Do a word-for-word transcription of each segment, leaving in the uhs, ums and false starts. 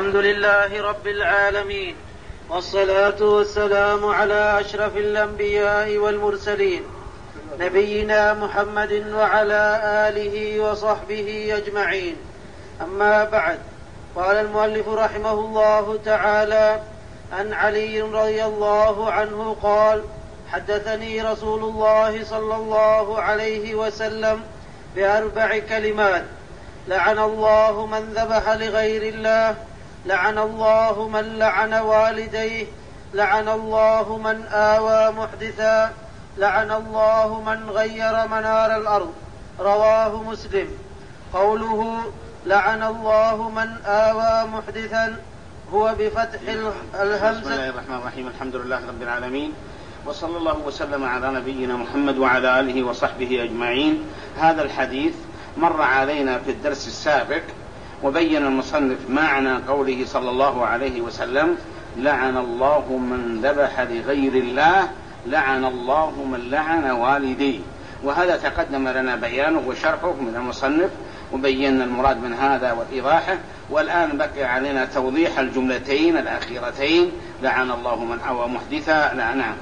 الحمد لله رب العالمين، والصلاة والسلام على أشرف الأنبياء والمرسلين نبينا محمد وعلى آله وصحبه أجمعين. أما بعد، قال المؤلف رحمه الله تعالى: عن علي رضي الله عنه قال: حدثني رسول الله صلى الله عليه وسلم بأربع كلمات: لعن الله من ذبح لغير الله، لعن الله من لعن والديه، لعن الله من آوى محدثا، لعن الله من غير منار الأرض. رواه مسلم. قوله لعن الله من آوى محدثا هو بفتح الهمزة. بسم الله الرحمن الرحيم. الحمد لله رب العالمين، وصلى الله وسلم على نبينا محمد وعلى آله وصحبه أجمعين. هذا الحديث مر علينا في الدرس السابق، وبين المصنف معنى قوله صلى الله عليه وسلم: لعن الله من ذبح لغير الله، لعن الله من لعن والديه. وهذا تقدم لنا بيانه وشرحه من المصنف، وبينا المراد من هذا والإيضاحه. والآن بقي علينا توضيح الجملتين الأخيرتين: لعن الله من آوى محدثا. لعنه.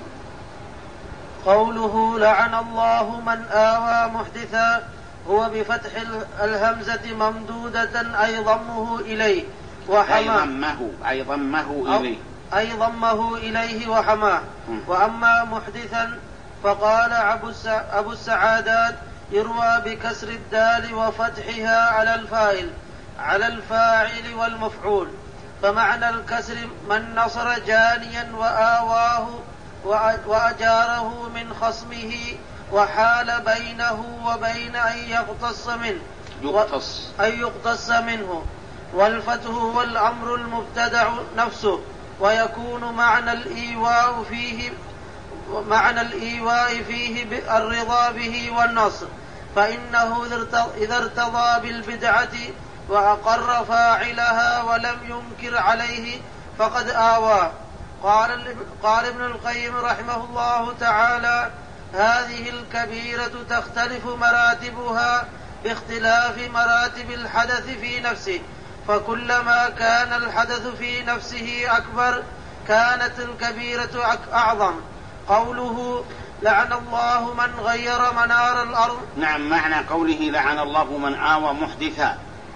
قوله لعن الله من آوى محدثا هو بفتح الهمزة ممدودة أي ضمه إليه وحماه، أي ضمه أي ضمه إليه أي ضمه إليه وحماه. وأما محدثا فقال أبو السعادات: يروى بكسر الدال وفتحها على الفاعل على الفاعل والمفعول. فمعنى الكسر من نصر جانيا وآواه وأجاره من خصمه وحال بينه وبين أن يقتص منه يقتص أن يقتص منه. والفتح هو الأمر المبتدع نفسه، ويكون معنى الإيواء فيه معنى الإيواء فيه الرضا به والنصر، فإنه إذا ارتضى بالبدعة وأقر فاعلها ولم ينكر عليه فقد آواه. قال, قال ابن القيم رحمه الله تعالى: هذه الكبيرة تختلف مراتبها باختلاف مراتب الحدث في نفسه، فكلما كان الحدث في نفسه أكبر كانت الكبيرة أعظم. قوله لعن الله من غير منار الأرض. نعم، معنى قوله لعن الله من آوى محدثا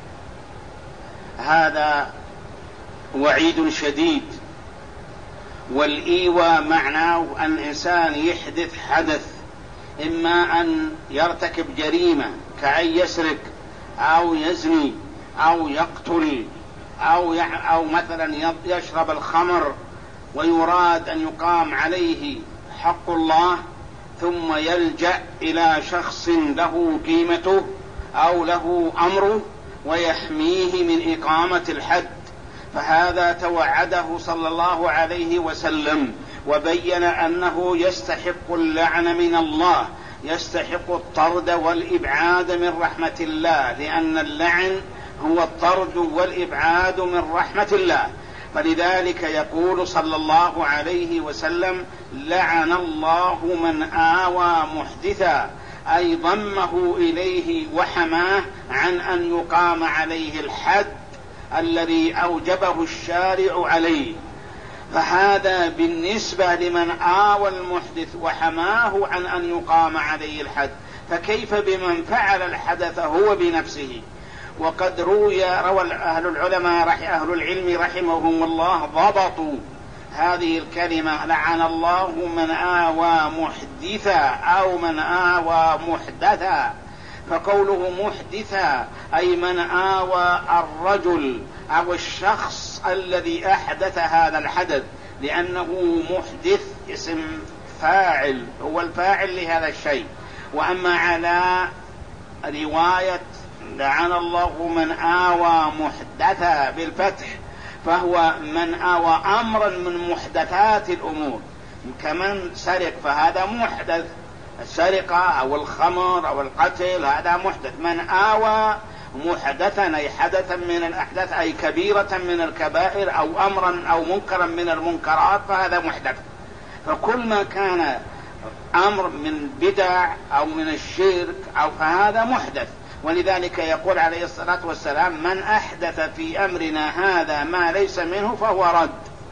هذا وعيد شديد. والإيواء معناه أن الإنسان يحدث حدث، إما أن يرتكب جريمة كأن يسرق أو يزني أو يقتل أو, يع... أو مثلا يشرب الخمر، ويراد أن يقام عليه حق الله، ثم يلجأ إلى شخص له قيمته أو له أمره ويحميه من إقامة الحد. فهذا توعده صلى الله عليه وسلم، وبين أنه يستحق اللعن من الله، يستحق الطرد والإبعاد من رحمة الله، لأن اللعن هو الطرد والإبعاد من رحمة الله. فلذلك يقول صلى الله عليه وسلم: لعن الله من آوى محدثا، أي ضمه إليه وحماه عن أن يقام عليه الحد الذي أوجبه الشارع عليه. فهذا بالنسبة لمن آوى المحدث وحماه عن أن يقام عليه الحد، فكيف بمن فعل الحدث هو بنفسه؟ وقد روي روى أهل العلماء أهل العلم رحمهم الله ضبطوا هذه الكلمة: لعن الله من آوى محدثا أو من آوى محدثا. فقوله محدثا أي من آوى الرجل أو الشخص الذي أحدث هذا الحدث، لأنه محدث اسم فاعل، هو الفاعل لهذا الشيء. وأما على رواية لعن الله من آوى محدثا بالفتح فهو من آوى أمرا من محدثات الأمور، كمن سرق فهذا محدث، السرقة أو الخمر أو القتل هذا محدث. من آوى محدثا أي حدثا من الأحداث، أي كبيرة من الكبائر أو أمرا أو منكرا من المنكرات، فهذا محدث. فكل ما كان أمر من بدع أو من الشرك أو فهذا محدث. ولذلك يقول عليه الصلاة والسلام: من أحدث في أمرنا هذا ما ليس منه فهو رد.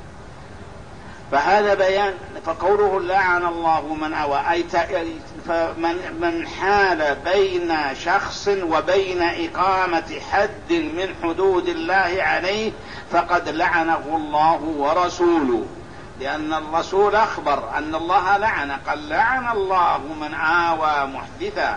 فهذا بيان. فقوله لعن الله من أوى أي فمن من حال بين شخص وبين إقامة حد من حدود الله عليه فقد لعنه الله ورسوله، لأن الرسول أخبر أن الله لعن، قال: لعن الله من آوى محدثا.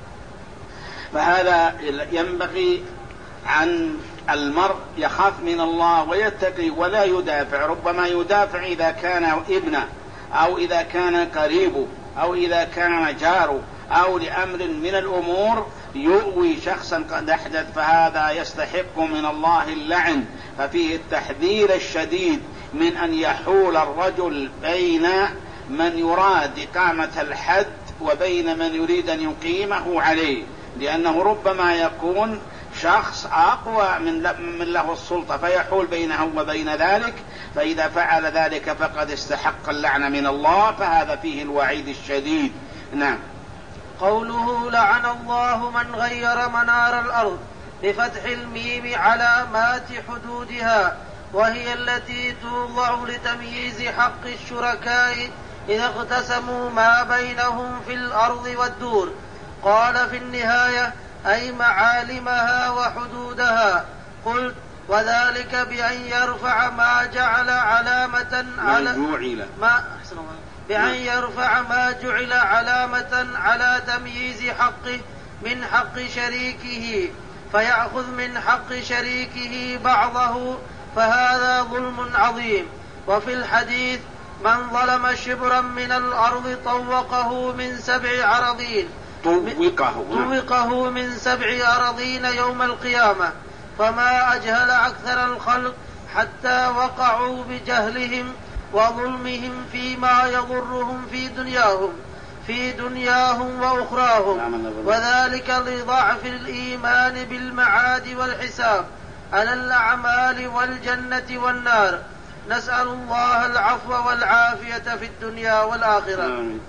فهذا ينبغي عن المرء يخاف من الله ويتقي ولا يدافع. ربما يدافع إذا كان ابنه أو إذا كان قريبه أو إذا كان جاره أو لأمر من الأمور يؤوي شخصا قد أحدث، فهذا يستحق من الله اللعن. ففيه التحذير الشديد من أن يحول الرجل بين من يراد إقامة الحد وبين من يريد أن يقيمه عليه، لأنه ربما يكون شخص أقوى من له السلطة فيحول بينه وبين ذلك، فإذا فعل ذلك فقد استحق اللعنة من الله، فهذا فيه الوعيد الشديد. نعم. قوله لعن الله من غير منار الأرض بفتح الميم علامات حدودها، وهي التي توضع لتمييز حق الشركاء إذا اقتسموا ما بينهم في الأرض والدور. قال في النهاية: أي معالمها وحدودها. قلت: وذلك بأن يرفع ما جعل علامة على ما بأن يرفع ما جعل علامة على تمييز حقه من حق شريكه فيأخذ من حق شريكه بعضه، فهذا ظلم عظيم. وفي الحديث: من ظلم شبرا من الأرض طوقه من سبع أراضين طوقه طوقه من سبع أراضين يوم القيامة. فما أجهل أكثر الخلق حتى وقعوا بجهلهم وظلمهم فيما يضرهم في دنياهم في دنياهم وأخراهم، وذلك لضعف الإيمان بالمعاد والحساب على الأعمال والجنة والنار. نسأل الله العفو والعافية في الدنيا والآخرة. آمين.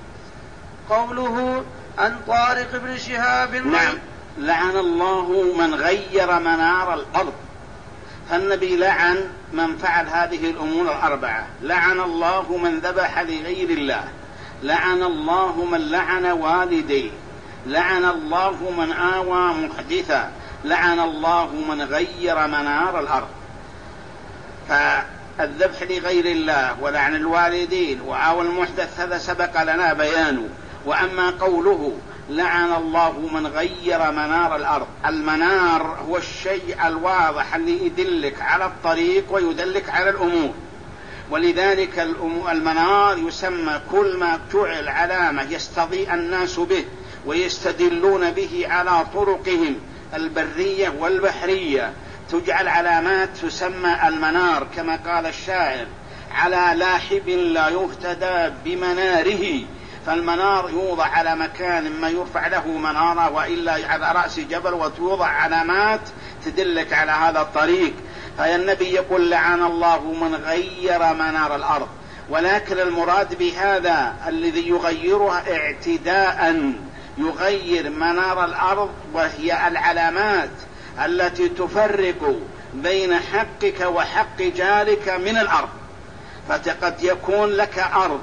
قوله عن طارق بن شهاب: نعم. لعن الله من غير منار الأرض. فالنبي لعن من فعل هذه الأمور الأربعة. لعن الله من ذبح لغير الله، لعن الله من لعن والديه، لعن الله من آوى محدثا، لعن الله من غير منار الأرض. فالذبح لغير الله ولعن الوالدين وآوى المحدث هذا سبق لنا بيانه. وأما قوله لعن الله من غير منار الأرض، المنار هو الشيء الواضح اللي يدلك على الطريق ويدلك على الأمور، ولذلك المنار يسمى كل ما جعل علامة يستضيء الناس به ويستدلون به على طرقهم البرية والبحرية، تجعل علامات تسمى المنار، كما قال الشاعر: على لاحب لا يهتدى بمناره. فالمنار يوضع على مكان ما يرفع له منارة، وإلا على رأس جبل وتوضع علامات تدلك على هذا الطريق. فالنبي يقول: لعن الله من غير منار الأرض. ولكن المراد بهذا الذي يغيرها اعتداء، يغير منار الأرض وهي العلامات التي تفرق بين حقك وحق جارك من الأرض. فقد يكون لك أرض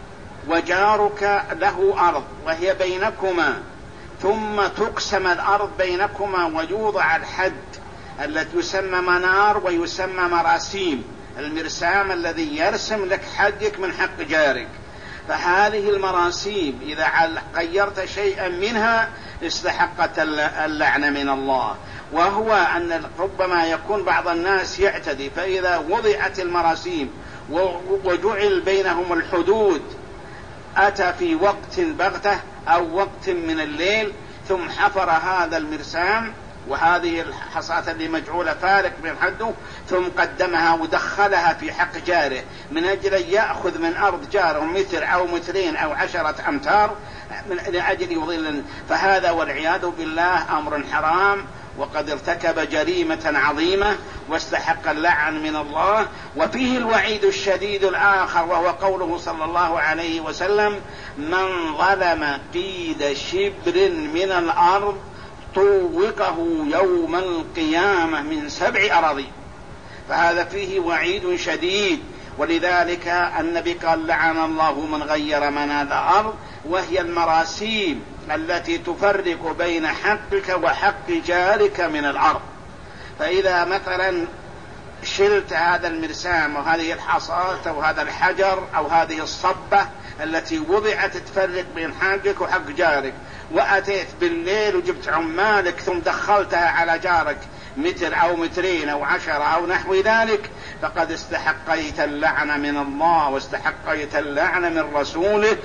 وجارك له أرض وهي بينكما، ثم تقسم الأرض بينكما ويوضع الحد التي يسمى منار ويسمى مراسيم، المرسام الذي يرسم لك حقك من حق جارك. فهذه المراسيم إذا غيرت شيئا منها استحقت اللعنة من الله. وهو أن ربما يكون بعض الناس يعتدي، فإذا وضعت المراسيم وجعل بينهم الحدود أتى في وقت بغتة أو وقت من الليل ثم حفر هذا المرسام وهذه الحصاة اللي مجعولة فارق من حده، ثم قدمها ودخلها في حق جاره من أجل أن يأخذ من أرض جاره متر أو مترين أو عشرة أمتار من أجل يضل. فهذا والعياذ بالله أمر حرام، وقد ارتكب جريمة عظيمة واستحق اللعن من الله. وفيه الوعيد الشديد الآخر، وهو قوله صلى الله عليه وسلم: من ظلم قيد شبر من الأرض طوقه يوم القيامة من سبع أراضين. فهذا فيه وعيد شديد. ولذلك النبي قال لعن الله من غير منار الأرض، وهي المراسيم التي تفرق بين حقك وحق جارك من الأرض. فإذا مثلا شلت هذا المرسام وهذه الحصاة أو هذا الحجر أو هذه الصبة التي وضعت تفرق بين حقك وحق جارك، وأتيت بالليل وجبت عمالك ثم دخلتها على جارك متر أو مترين أو عشرة أو نحو ذلك، فقد استحقيت اللعنة من الله واستحقيت اللعنة من رسوله،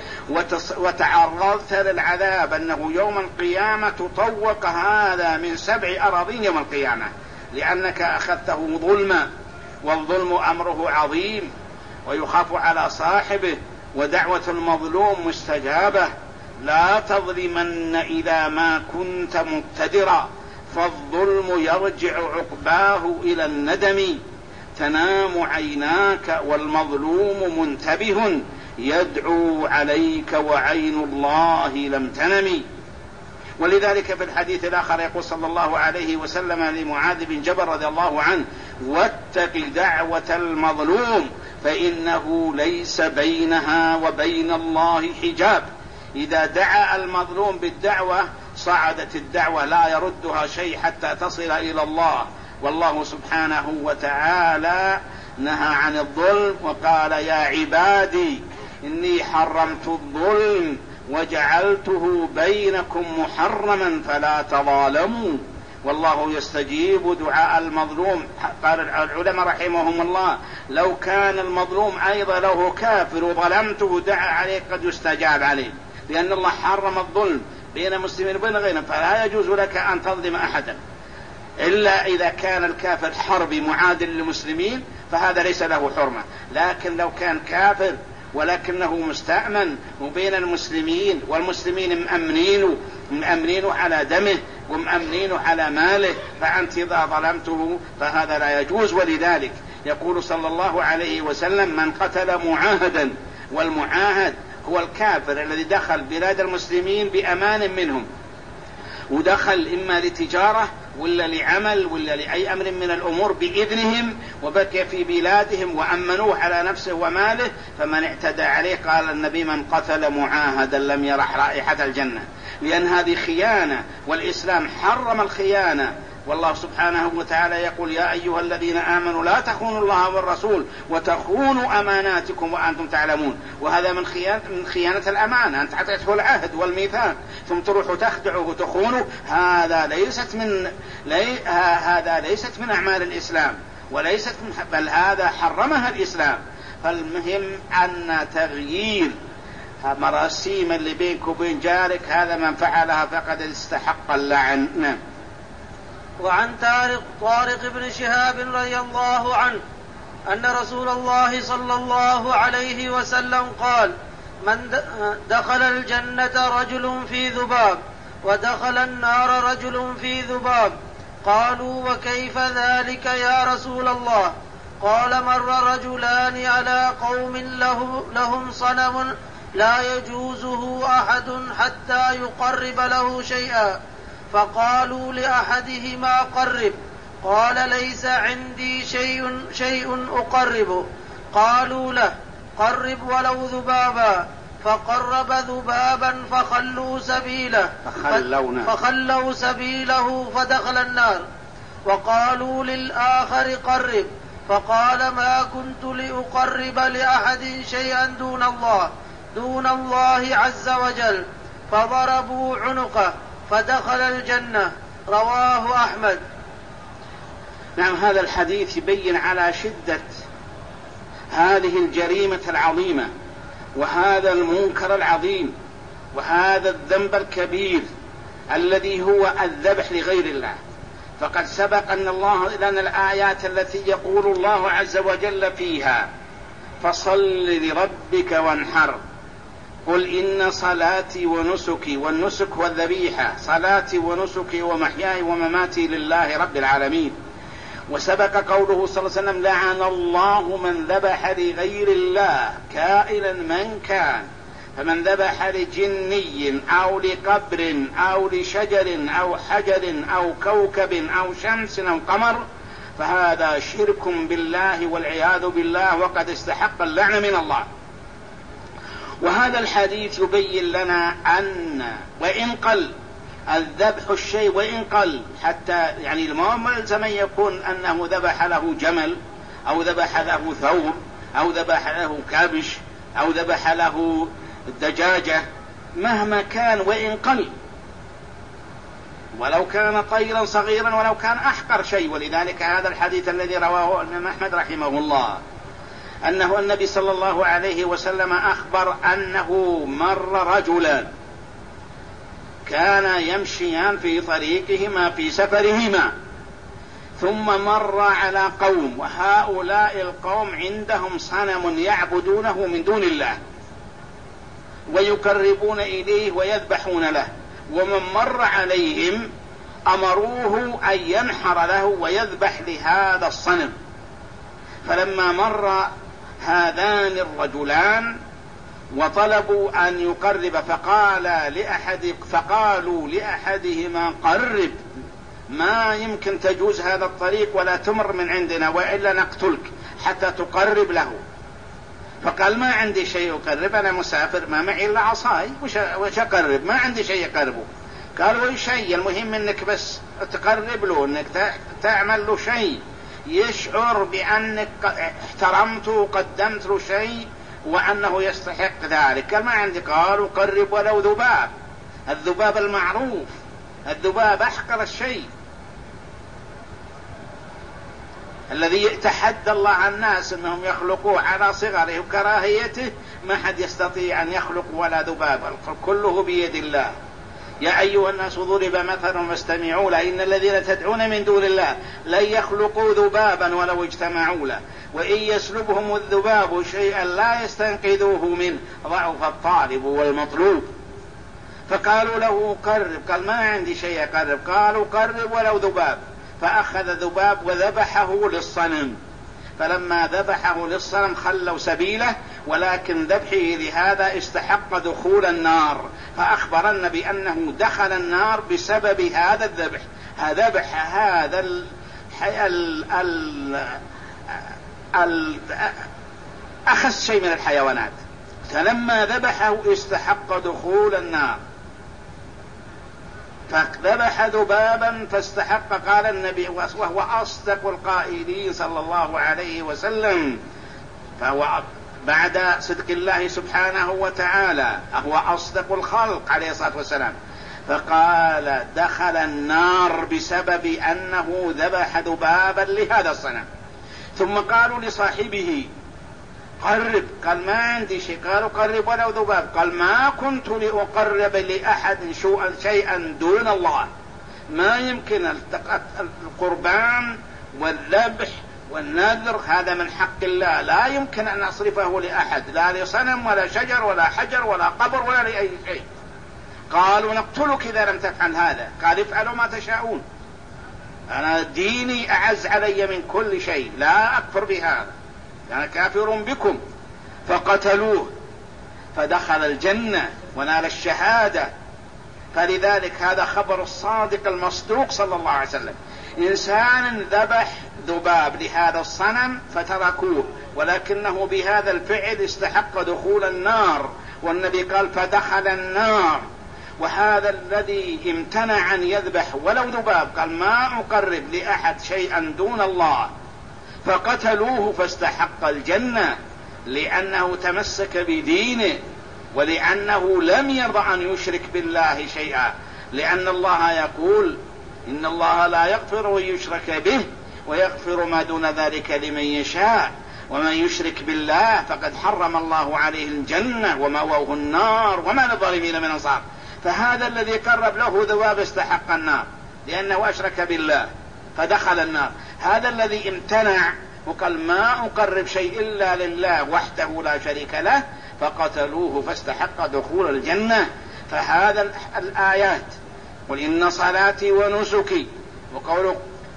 وتعرضت للعذاب أنه يوم القيامة تطوق هذا من سبع أراضين يوم القيامة، لأنك أخذته ظلما، والظلم أمره عظيم ويخاف على صاحبه، ودعوة المظلوم مستجابة. لا تظلمن إذا ما كنت مقتدرا، فالظلم يرجع عقباه إلى الندم. تنام عيناك والمظلوم منتبه، يدعو عليك وعين الله لم تنم. ولذلك في الحديث الآخر يقول صلى الله عليه وسلم لمعاذ بن جبل رضي الله عنه: واتق دعوة المظلوم فإنه ليس بينها وبين الله حجاب. إذا دعا المظلوم بالدعوة صعدت الدعوة، لا يردها شيء حتى تصل إلى الله. والله سبحانه وتعالى نهى عن الظلم وقال: يا عبادي إني حرمت الظلم وجعلته بينكم محرما فلا تظالموا. والله يستجيب دعاء المظلوم. قال العلماء رحمهم الله: لو كان المظلوم أيضا له كافر وظلمته دعا عليه قد يستجاب عليه، لأن الله حرم الظلم بين مسلمين وبين غيرهم، فلا يجوز لك أن تظلم أحدا إلا إذا كان الكافر حربي معادل للمسلمين، فهذا ليس له حرمة. لكن لو كان كافر ولكنه مستأمن وبين المسلمين، والمسلمين مأمنينه مأمنينه على دمه ومأمنينه على ماله، فأنت إذا ظلمته فهذا لا يجوز. ولذلك يقول صلى الله عليه وسلم: من قتل معاهدا، والمعاهد هو الكافر الذي دخل بلاد المسلمين بأمان منهم، ودخل إما لتجارة ولا لعمل ولا لأي أمر من الأمور بإذنهم، وبقي في بلادهم وأمنوه على نفسه وماله، فمن اعتدى عليه قال النبي: من قتل معاهدا لم يرح رائحة الجنة. لأن هذه خيانة، والإسلام حرم الخيانة. والله سبحانه وتعالى يقول: يا أيها الذين آمنوا لا تخونوا الله والرسول وتخونوا أماناتكم وأنتم تعلمون. وهذا من خيانة, من خيانة الأمانة، أنت حتعطيه العهد والميثاق ثم تروح تخدعه وتخونه. هذا ليست من لي هذا ليست من أعمال الإسلام، وليست من بل هذا حرمها الإسلام. فالمهم أن تغيير مراسيم اللي بينك وبين جارك هذا من فعلها فقد استحق اللعن. وعن طارق, طارق بن شهاب رضي الله عنه أن رسول الله صلى الله عليه وسلم قال: من دخل الجنة رجل في ذباب، ودخل النار رجل في ذباب. قالوا: وكيف ذلك يا رسول الله؟ قال: مر رجلان على قوم له لهم صنم لا يجوزه أحد حتى يقرب له شيئا، فقالوا لأحدهما: قرب. قال: ليس عندي شيء, شيء أقربه. قالوا له: قرب ولو ذبابا. فقرب ذبابا فخلوا سبيله فخلوا سبيله فدخل النار. وقالوا للآخر: قرب. فقال: ما كنت لأقرب لأحد شيئا دون الله دون الله عز وجل. فضربوا عنقه فدخل الجنة. رواه أحمد. نعم، هذا الحديث يبين على شدة هذه الجريمة العظيمة وهذا المنكر العظيم وهذا الذنب الكبير الذي هو الذبح لغير الله. فقد سبق أن الله لنا الآيات التي يقول الله عز وجل فيها: فصل لربك وانحر، قل إن صلاتي ونسكي، والنسك والذبيحة، صلاتي ونسكي ومحياي ومماتي لله رب العالمين. وسبق قوله صلى الله عليه وسلم: لعن الله من ذبح لغير الله كائنا من كان، فمن ذبح لجني أو لقبر أو لشجر أو حجر أو كوكب أو شمس أو قمر فهذا شرك بالله والعياذ بالله، وقد استحق اللعنة من الله. وهذا الحديث يبين لنا أن وإن قل الذبح الشيء وإن قل، حتى يعني ما يلزم أن يكون أنه ذبح له جمل أو ذبح له ثور أو ذبح له كبش أو ذبح له دجاجة، مهما كان وإن قل، ولو كان طيرا صغيرا ولو كان أحقر شيء. ولذلك هذا الحديث الذي رواه الإمام أحمد رحمه الله أنه النبي صلى الله عليه وسلم أخبر أنه مر رجلا كان يمشيان في طريقهما في سفرهما، ثم مر على قوم، وهؤلاء القوم عندهم صنم يعبدونه من دون الله ويقربون إليه ويذبحون له، ومن مر عليهم أمروه أن ينحر له ويذبح لهذا الصنم. فلما مر هذان الرجلان وطلبوا أن يقرب فقال لأحد فقالوا لأحدهما قرب، ما يمكن تجوز هذا الطريق ولا تمر من عندنا وإلا نقتلك حتى تقرب له. فقال ما عندي شيء أقرب، أنا مسافر ما معي إلا عصاي، وش أقرب؟ ما عندي شيء أقربه. قال وش شيء؟ المهم أنك بس تقرب له، أنك تعمل له شيء يشعر بأنك احترمته وقدمت له شيء وأنه يستحق ذلك. قال ما عندي. قالوا قرب ولو ذباب، الذباب المعروف، الذباب أحقر الشيء الذي يتحدى الله الناس أنهم يخلقوه على صغره وكراهيته، ما حد يستطيع أن يخلق ولا ذباب، كله بيد الله. يا أيها الناس ضرب مثل فاستمعوا له إن الذين تدعون من دون الله لن يخلقوا ذبابا ولو اجتمعوا له وإن يسلبهم الذباب شيئا لا يستنقذوه منه ضعف الطالب والمطلوب. فقالوا له قرب، قال ما عندي شيء أقرب. قالوا قرب ولو ذباب، فأخذ ذباب وذبحه للصنم. فلما ذبحه للصنم خلوا سبيله، ولكن ذبحه لهذا استحق دخول النار، فأخبرنا بأنه دخل النار بسبب هذا الذبح. ذبح هذا ال ال ال ال أخس شيء من الحيوانات، فلما ذبحه استحق دخول النار، فذبح ذبابا فاستحق. قال النبي وهو أصدق القائلين صلى الله عليه وسلم، فهو بعد صدق الله سبحانه وتعالى هو أصدق الخلق عليه الصلاة والسلام، فقال دخل النار بسبب أنه ذبح ذبابا لهذا الصنم. ثم قالوا لصاحبه قرب، قال ما عندي شيء. قالوا قرب ولو ذباب، قال ما كنت لأقرب لأحد شيئا دون الله، ما يمكن القربان والذبح والنذر هذا من حق الله، لا يمكن أن أصرفه لأحد، لا لصنم ولا شجر ولا حجر ولا قبر ولا لأي شيء. قالوا نقتلك إذا لم تفعل هذا. قال افعلوا ما تشاءون، أنا ديني أعز علي من كل شيء، لا أكفر بهذا، أنا كافر بكم. فقتلوه فدخل الجنة ونال الشهادة. فلذلك هذا خبر الصادق المصدوق صلى الله عليه وسلم. إنسان ذبح ذباب لهذا الصنم فتركوه، ولكنه بهذا الفعل استحق دخول النار، والنبي قال فدخل النار. وهذا الذي امتنع أن يذبح ولو ذباب قال ما أقرب لأحد شيئا دون الله، فقتلوه فاستحق الجنة، لأنه تمسك بدينه ولأنه لم يرضى أن يشرك بالله شيئا، لأن الله يقول إن الله لا يغفر أن يشرك به ويغفر ما دون ذلك لمن يشاء، ومن يشرك بالله فقد حرم الله عليه الجنة ومأواه النار وما للظالمين من أنصار. فهذا الذي قرب له ذباب استحق النار لأنه أشرك بالله فدخل النار. هذا الذي امتنع وقال ما أقرب شيء إلا لله وحده لا شريك له فقتلوه فاستحق دخول الجنة. فهذا الآيات قل إن صلاتي ونسكي، وقوله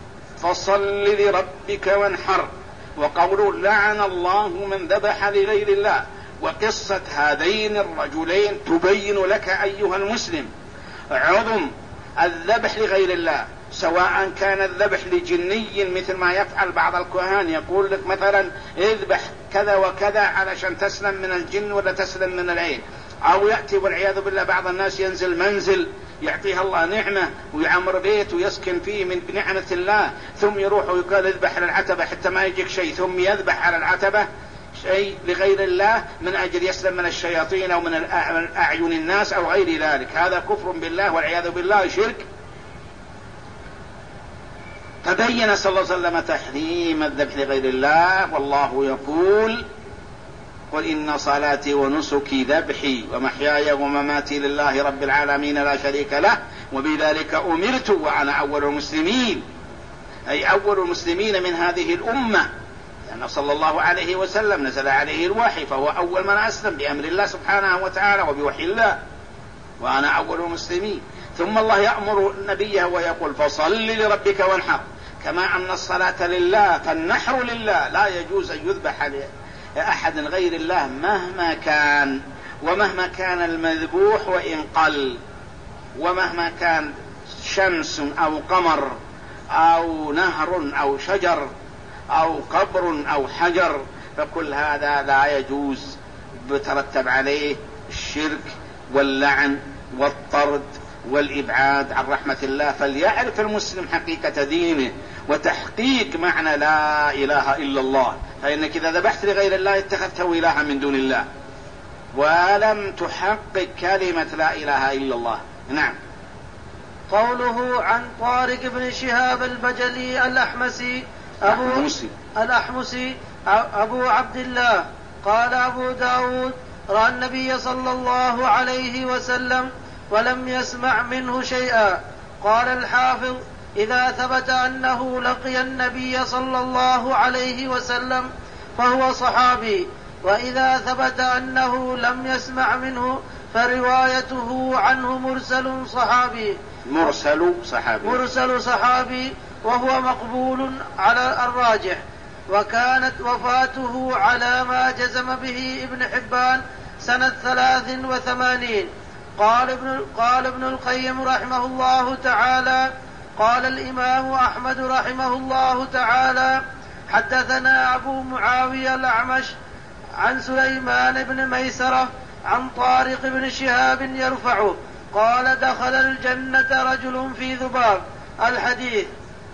فصل لربك وانحر، وقوله لعن الله من ذبح لغير الله، وقصة هذين الرجلين تبين لك أيها المسلم عظم الذبح لغير الله، سواء كان الذبح لجني مثل ما يفعل بعض الكهان، يقول لك مثلا اذبح كذا وكذا علشان تسلم من الجن ولا تسلم من العين، أو يأتي والعياذ بالله بعض الناس ينزل منزل يعطيها الله نعمة ويعمر بيت ويسكن فيه من بنعمة الله، ثم يروح ويقال اذبح على العتبة حتى ما يجيك شيء، ثم يذبح على العتبة شيء لغير الله من أجل يسلم من الشياطين أو من أعين الناس أو غير ذلك. هذا كفر بالله والعياذ بالله، شرك. تبين صلى الله عليه وسلم تحريم الذبح لغير الله، والله يقول قل إن صلاتي ونسكي ذبحي ومحياي ومماتي لله رب العالمين لا شريك له وبذلك أمرت وأنا أول المسلمين، أي أول المسلمين من هذه الأمة، لأن صلى الله عليه وسلم نزل عليه الوحي فهو أول من أسلم بأمر الله سبحانه وتعالى وبوحي الله، وأنا أول المسلمين. ثم الله يأمر نبيه ويقول فصل لربك وانحر، كما أن الصلاة لله فالنحر لله، لا يجوز أن يذبح أحد غير الله مهما كان، ومهما كان المذبوح وإن قل، ومهما كان شمس أو قمر أو نهر أو شجر أو قبر أو حجر، فكل هذا لا يجوز، بترتب عليه الشرك واللعن والطرد والإبعاد عن رحمة الله. فليعرف المسلم حقيقة دينه وتحقيق معنى لا إله إلا الله، فإنك إذا ذبحت لغير الله اتخذته إلها من دون الله ولم تحقق كلمة لا إله إلا الله. نعم. قوله عن طارق بن شهاب البجلي الأحمسي أبو, الأحمسي أبو عبد الله قال أبو داود رأى النبي صلى الله عليه وسلم ولم يسمع منه شيئا. قال الحافظ إذا ثبت أنه لقي النبي صلى الله عليه وسلم فهو صحابي، وإذا ثبت أنه لم يسمع منه فروايته عنه مرسل صحابي مرسل صحابي مرسل صحابي وهو مقبول على الراجح. وكانت وفاته على ما جزم به ابن حبان سنة ثلاث وثمانين. قال ابن, قال ابن القيم رحمه الله تعالى قال الإمام أحمد رحمه الله تعالى حدثنا أبو معاوية الأعمش عن سليمان بن ميسرة عن طارق بن شهاب يرفعه قال دخل الجنة رجل في ذباب. الحديث.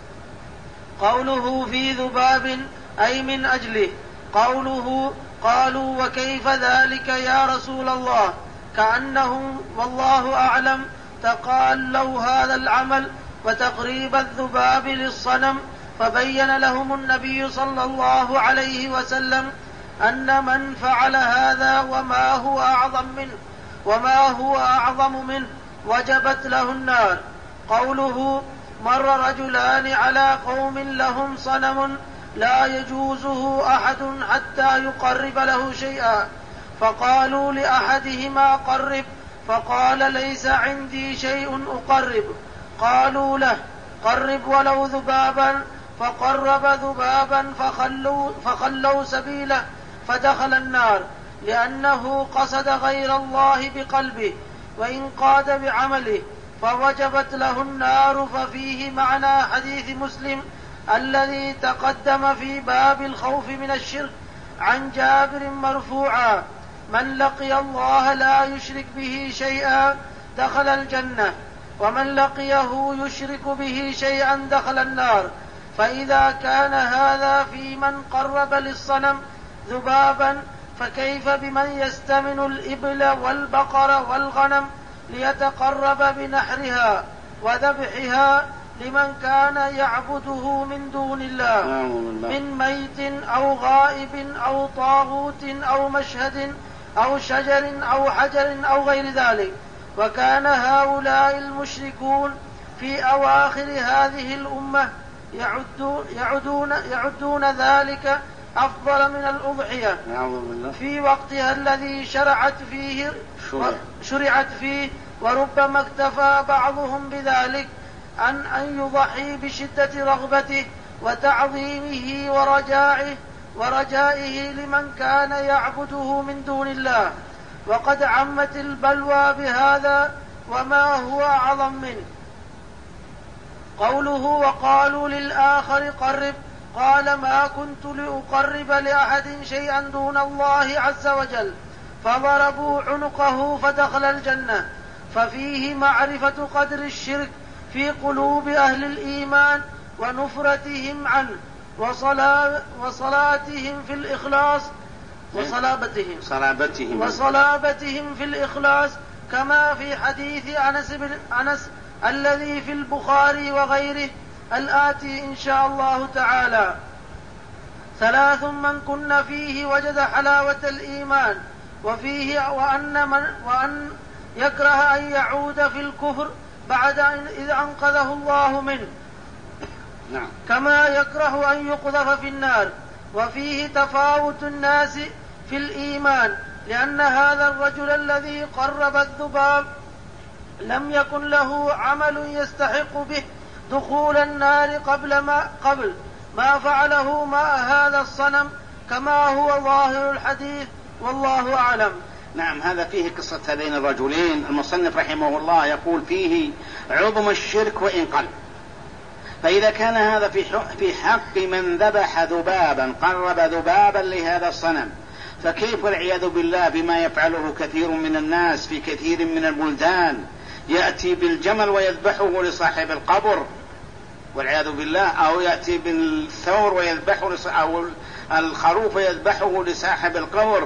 قوله في ذباب أي من أجله. قوله قالوا وكيف ذلك يا رسول الله، كأنهم والله أعلم تقالوا هذا العمل وتقريب الذباب للصنم، فبين لهم النبي صلى الله عليه وسلم أن من فعل هذا وما هو أعظم منه وما هو أعظم منه وجبت له النار. قوله مر رجلان على قوم لهم صنم لا يجوزه أحد حتى يقرب له شيئا، فقالوا لأحدهما قرب، فقال ليس عندي شيء أقرب. قالوا له قرب ولو ذبابا، فقرب ذبابا فخلوا, فخلوا سبيله فدخل النار، لأنه قصد غير الله بقلبه وإن قاد بعمله فوجبت له النار. ففيه معنى حديث مسلم الذي تقدم في باب الخوف من الشرك عن جابر مرفوعا من لقي الله لا يشرك به شيئا دخل الجنة، ومن لقيه يشرك به شيئا دخل النار. فإذا كان هذا في من قرب للصنم ذبابا، فكيف بمن يستمن الإبل والبقر والغنم ليتقرب بنحرها وذبحها لمن كان يعبده من دون الله من ميت أو غائب أو طاغوت أو مشهد أو شجر أو حجر أو غير ذلك. وكان هؤلاء المشركون في أواخر هذه الأمة يعدون, يعدون, يعدون ذلك أفضل من الأضحية في وقتها الذي شرعت فيه شرعت فيه وربما اكتفى بعضهم بذلك عن أن يضحي بشدة رغبته وتعظيمه ورجاعه ورجائه لمن كان يعبده من دون الله، وقد عمت البلوى بهذا وما هو أعظم منه. قوله وقالوا للآخر قرب، قال ما كنت لأقرب لأحد شيئا دون الله عز وجل، فضربوا عنقه فدخل الجنة. ففيه معرفة قدر الشرك في قلوب أهل الإيمان ونفرتهم عنه وصلاتهم في الإخلاص وصلابتهم صلابتهم وصلابتهم في الإخلاص، كما في حديث أنس بن أنس الذي في البخاري وغيره الآتي إن شاء الله تعالى. ثلاث من كن فيه وجد حلاوة الإيمان، وفيه وأن, من وأن يكره أن يعود في الكفر بعد إذ أنقذه الله منه، نعم. كما يكره أن يقذف في النار. وفيه تفاوت الناس في الإيمان، لأن هذا الرجل الذي قرب الذباب لم يكن له عمل يستحق به دخول النار قبل ما, قبل ما فعله مع هذا الصنم، كما هو ظاهر الحديث، والله أعلم. نعم، هذا فيه قصة هذين الرجلين. المصنف رحمه الله يقول فيه عظم الشرك وإن قل. فإذا كان هذا في حق من ذبح ذبابا، قرب ذبابا لهذا الصنم، فكيف والعياذ بالله بما يفعله كثير من الناس في كثير من البلدان، يأتي بالجمل ويذبحه لصاحب القبر والعياذ بالله، أو يأتي بالثور ويذبحه أو الخروف ويذبحه لصاحب القبر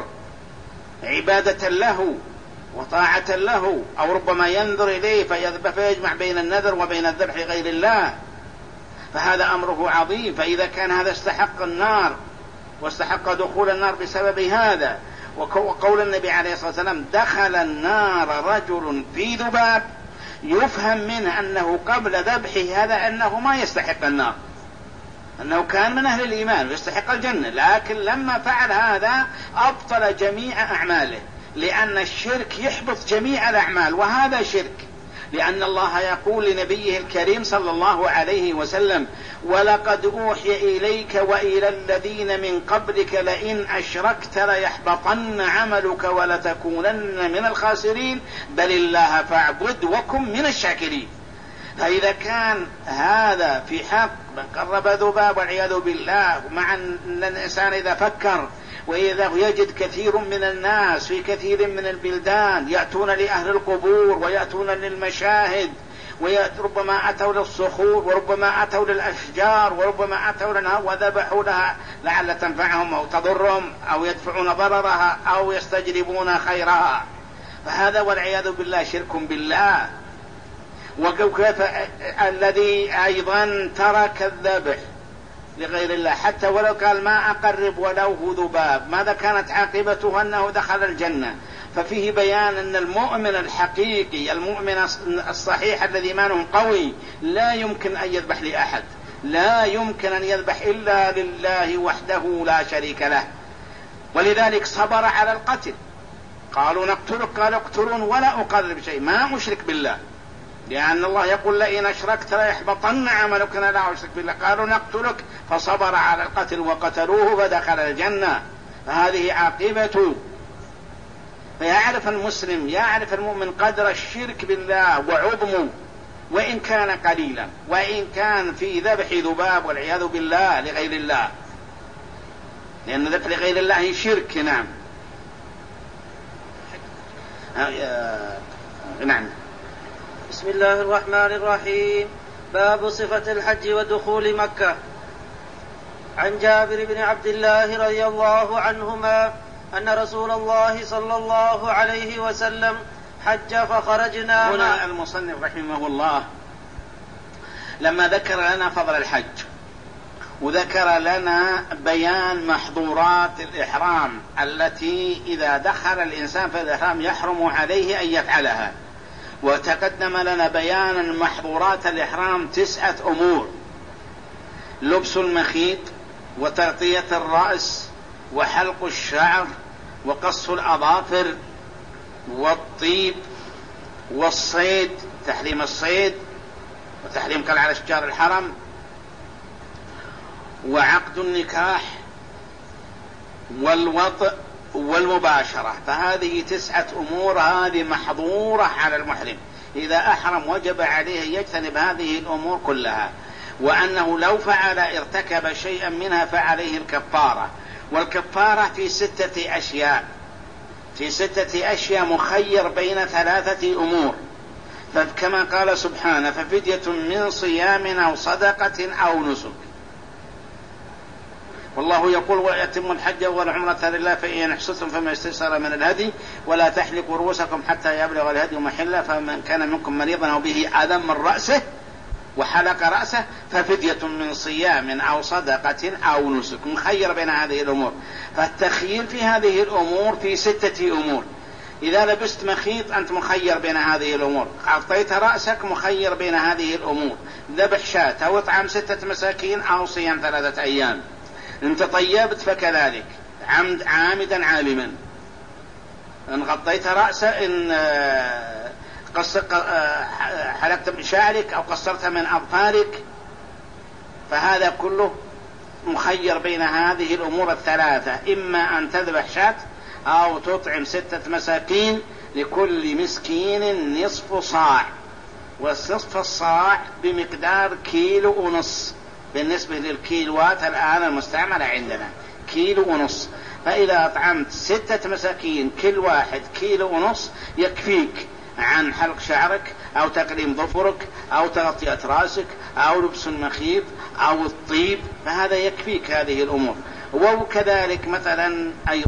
عبادة له وطاعة له، أو ربما ينظر إليه فيذبح فيجمع بين النذر وبين الذبح غير الله، فهذا أمره عظيم. فإذا كان هذا استحق النار واستحق دخول النار بسبب هذا، وقول النبي عليه الصلاة والسلام دخل النار رجل في ذباب، يفهم منه أنه قبل ذبحه هذا أنه ما يستحق النار، أنه كان من أهل الإيمان ويستحق الجنة، لكن لما فعل هذا أبطل جميع أعماله، لأن الشرك يحبط جميع الأعمال، وهذا شرك. لأن الله يقول لنبيه الكريم صلى الله عليه وسلم ولقد أوحي إليك وإلى الذين من قبلك لئن أشركت ليحبطن عملك ولتكونن من الخاسرين بل الله فاعبد وكن من الشاكرين. فإذا كان هذا في حق من قرب ذباب والعياذ بالله، مع أن الإنسان إذا فكر وإذا يجد كثير من الناس في كثير من البلدان يأتون لأهل القبور ويأتون للمشاهد، وربما أتوا للصخور وربما أتوا للأشجار وربما أتوا لها وذبحوا لها لعل تنفعهم أو تضرهم أو يدفعون ضررها أو يستجلبون خيرها، فهذا والعياذ بالله شرك بالله. وكيف الذي أيضا ترك الذبح لغير الله حتى ولو قال ما أقرب ولو ذباب، ماذا كانت عاقبته؟ أنه دخل الجنة. ففيه بيان أن المؤمن الحقيقي، المؤمن الصحيح الذي إيمانه قوي، لا يمكن أن يذبح لأحد، لا يمكن أن يذبح إلا لله وحده لا شريك له. ولذلك صبر على القتل، قالوا نقتلك، قال اقتلون ولا أقرب شيء، ما أشرك بالله، لأن الله يقول لئن أشركت ليحبطن عملك لا أشرك بالله. قالوا نقتلك، فصبر على القتل وقتلوه فدخل الجنة. فهذه عاقبته. فيعرف المسلم، يعرف المؤمن قدر الشرك بالله وعظمه، وإن كان قليلا، وإن كان في ذبح ذباب والعياذ بالله لغير الله، لأن ذبح لغير الله شرك. نعم. نعم. بسم الله الرحمن الرحيم. باب صفة الحج ودخول مكة. عن جابر بن عبد الله رضي الله عنهما أن رسول الله صلى الله عليه وسلم حج فخرجنا. هنا المصنف رحمه الله لما ذكر لنا فضل الحج وذكر لنا بيان محظورات الإحرام التي إذا دخل الإنسان في الإحرام يحرم عليه أن يفعلها، وتقدم لنا بيان محظورات الإحرام تسعة أمور: لبس المخيط، وتغطية الرأس، وحلق الشعر، وقص الأظافر، والطيب، والصيد، تحريم الصيد وتحريم قلع على أشجار الحرم، وعقد النكاح، والوطء والمباشرة، فهذه تسعة أمور هذه محظورة على المحرم، إذا أحرم وجب عليه يجتنب هذه الأمور كلها، وأنه لو فعل ارتكب شيئا منها فعليه الكفارة، والكفارة في ستة أشياء، في ستة أشياء مخير بين ثلاثة أمور، فكما قال سبحانه ففدية من صيام أو صدقة أو نسك. والله يقول ويتم الحج والعمرة لله فإن أحصرتم فما استيسر من الهدي ولا تحلقوا رؤوسكم حتى يبلغ الهدي محله، فمن كان منكم مريضا أو به أذى من رأسه وحلق رأسه ففدية من صيام أو صدقة أو نسك، مخير بين هذه الأمور. فالتخيير في هذه الأمور في ستة أمور، إذا لبست مخيط أنت مخير بين هذه الأمور، غطيت رأسك مخير بين هذه الأمور، ذبح شاة أو اطعام ستة مساكين أو صيام ثلاثة أيام، إن تطيبت فكذلك عمد عامدا عالما، إن غطيت رأسه، إن حلقت بشعرك أو قصرت من أظفارك، فهذا كله مخير بين هذه الأمور الثلاثة، إما أن تذبح شاة أو تطعم ستة مساكين لكل مسكين نصف صاع، ونصف الصاع بمقدار كيلو ونص بالنسبة للكيلوات الآن المستعملة عندنا، كيلو ونص، فإذا أطعمت ستة مساكين كل واحد كيلو ونص يكفيك عن حلق شعرك أو تقليم ظفرك أو تغطية راسك أو لبس المخيط أو الطيب، فهذا يكفيك هذه الأمور. وكذلك مثلا أيضا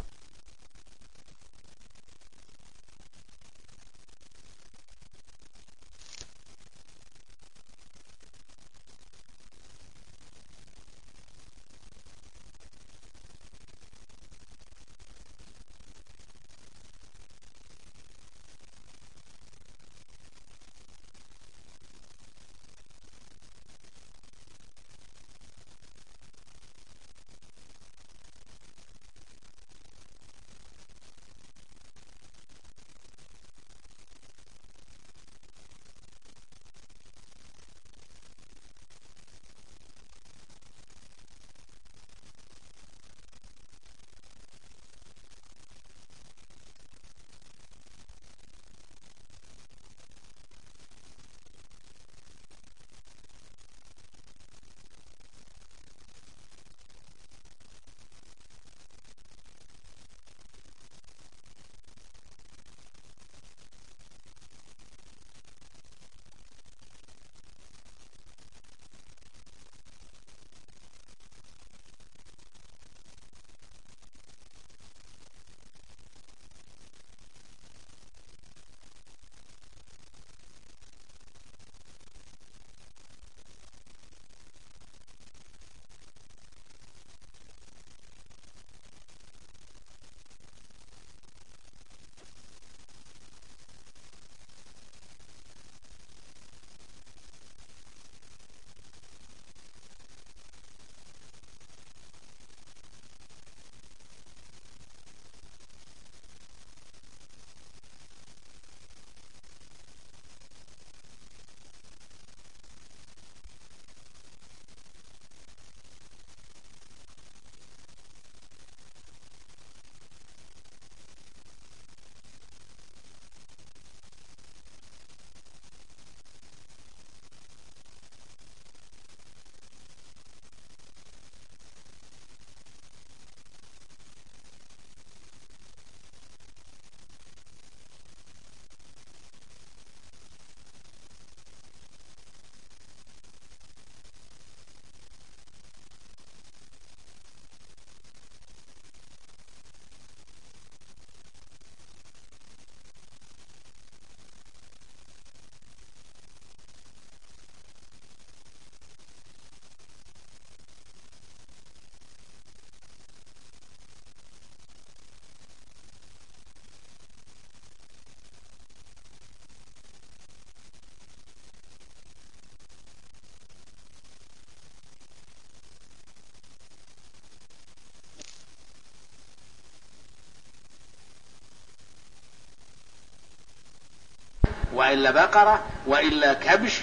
وإلا بقرة وإلا كبش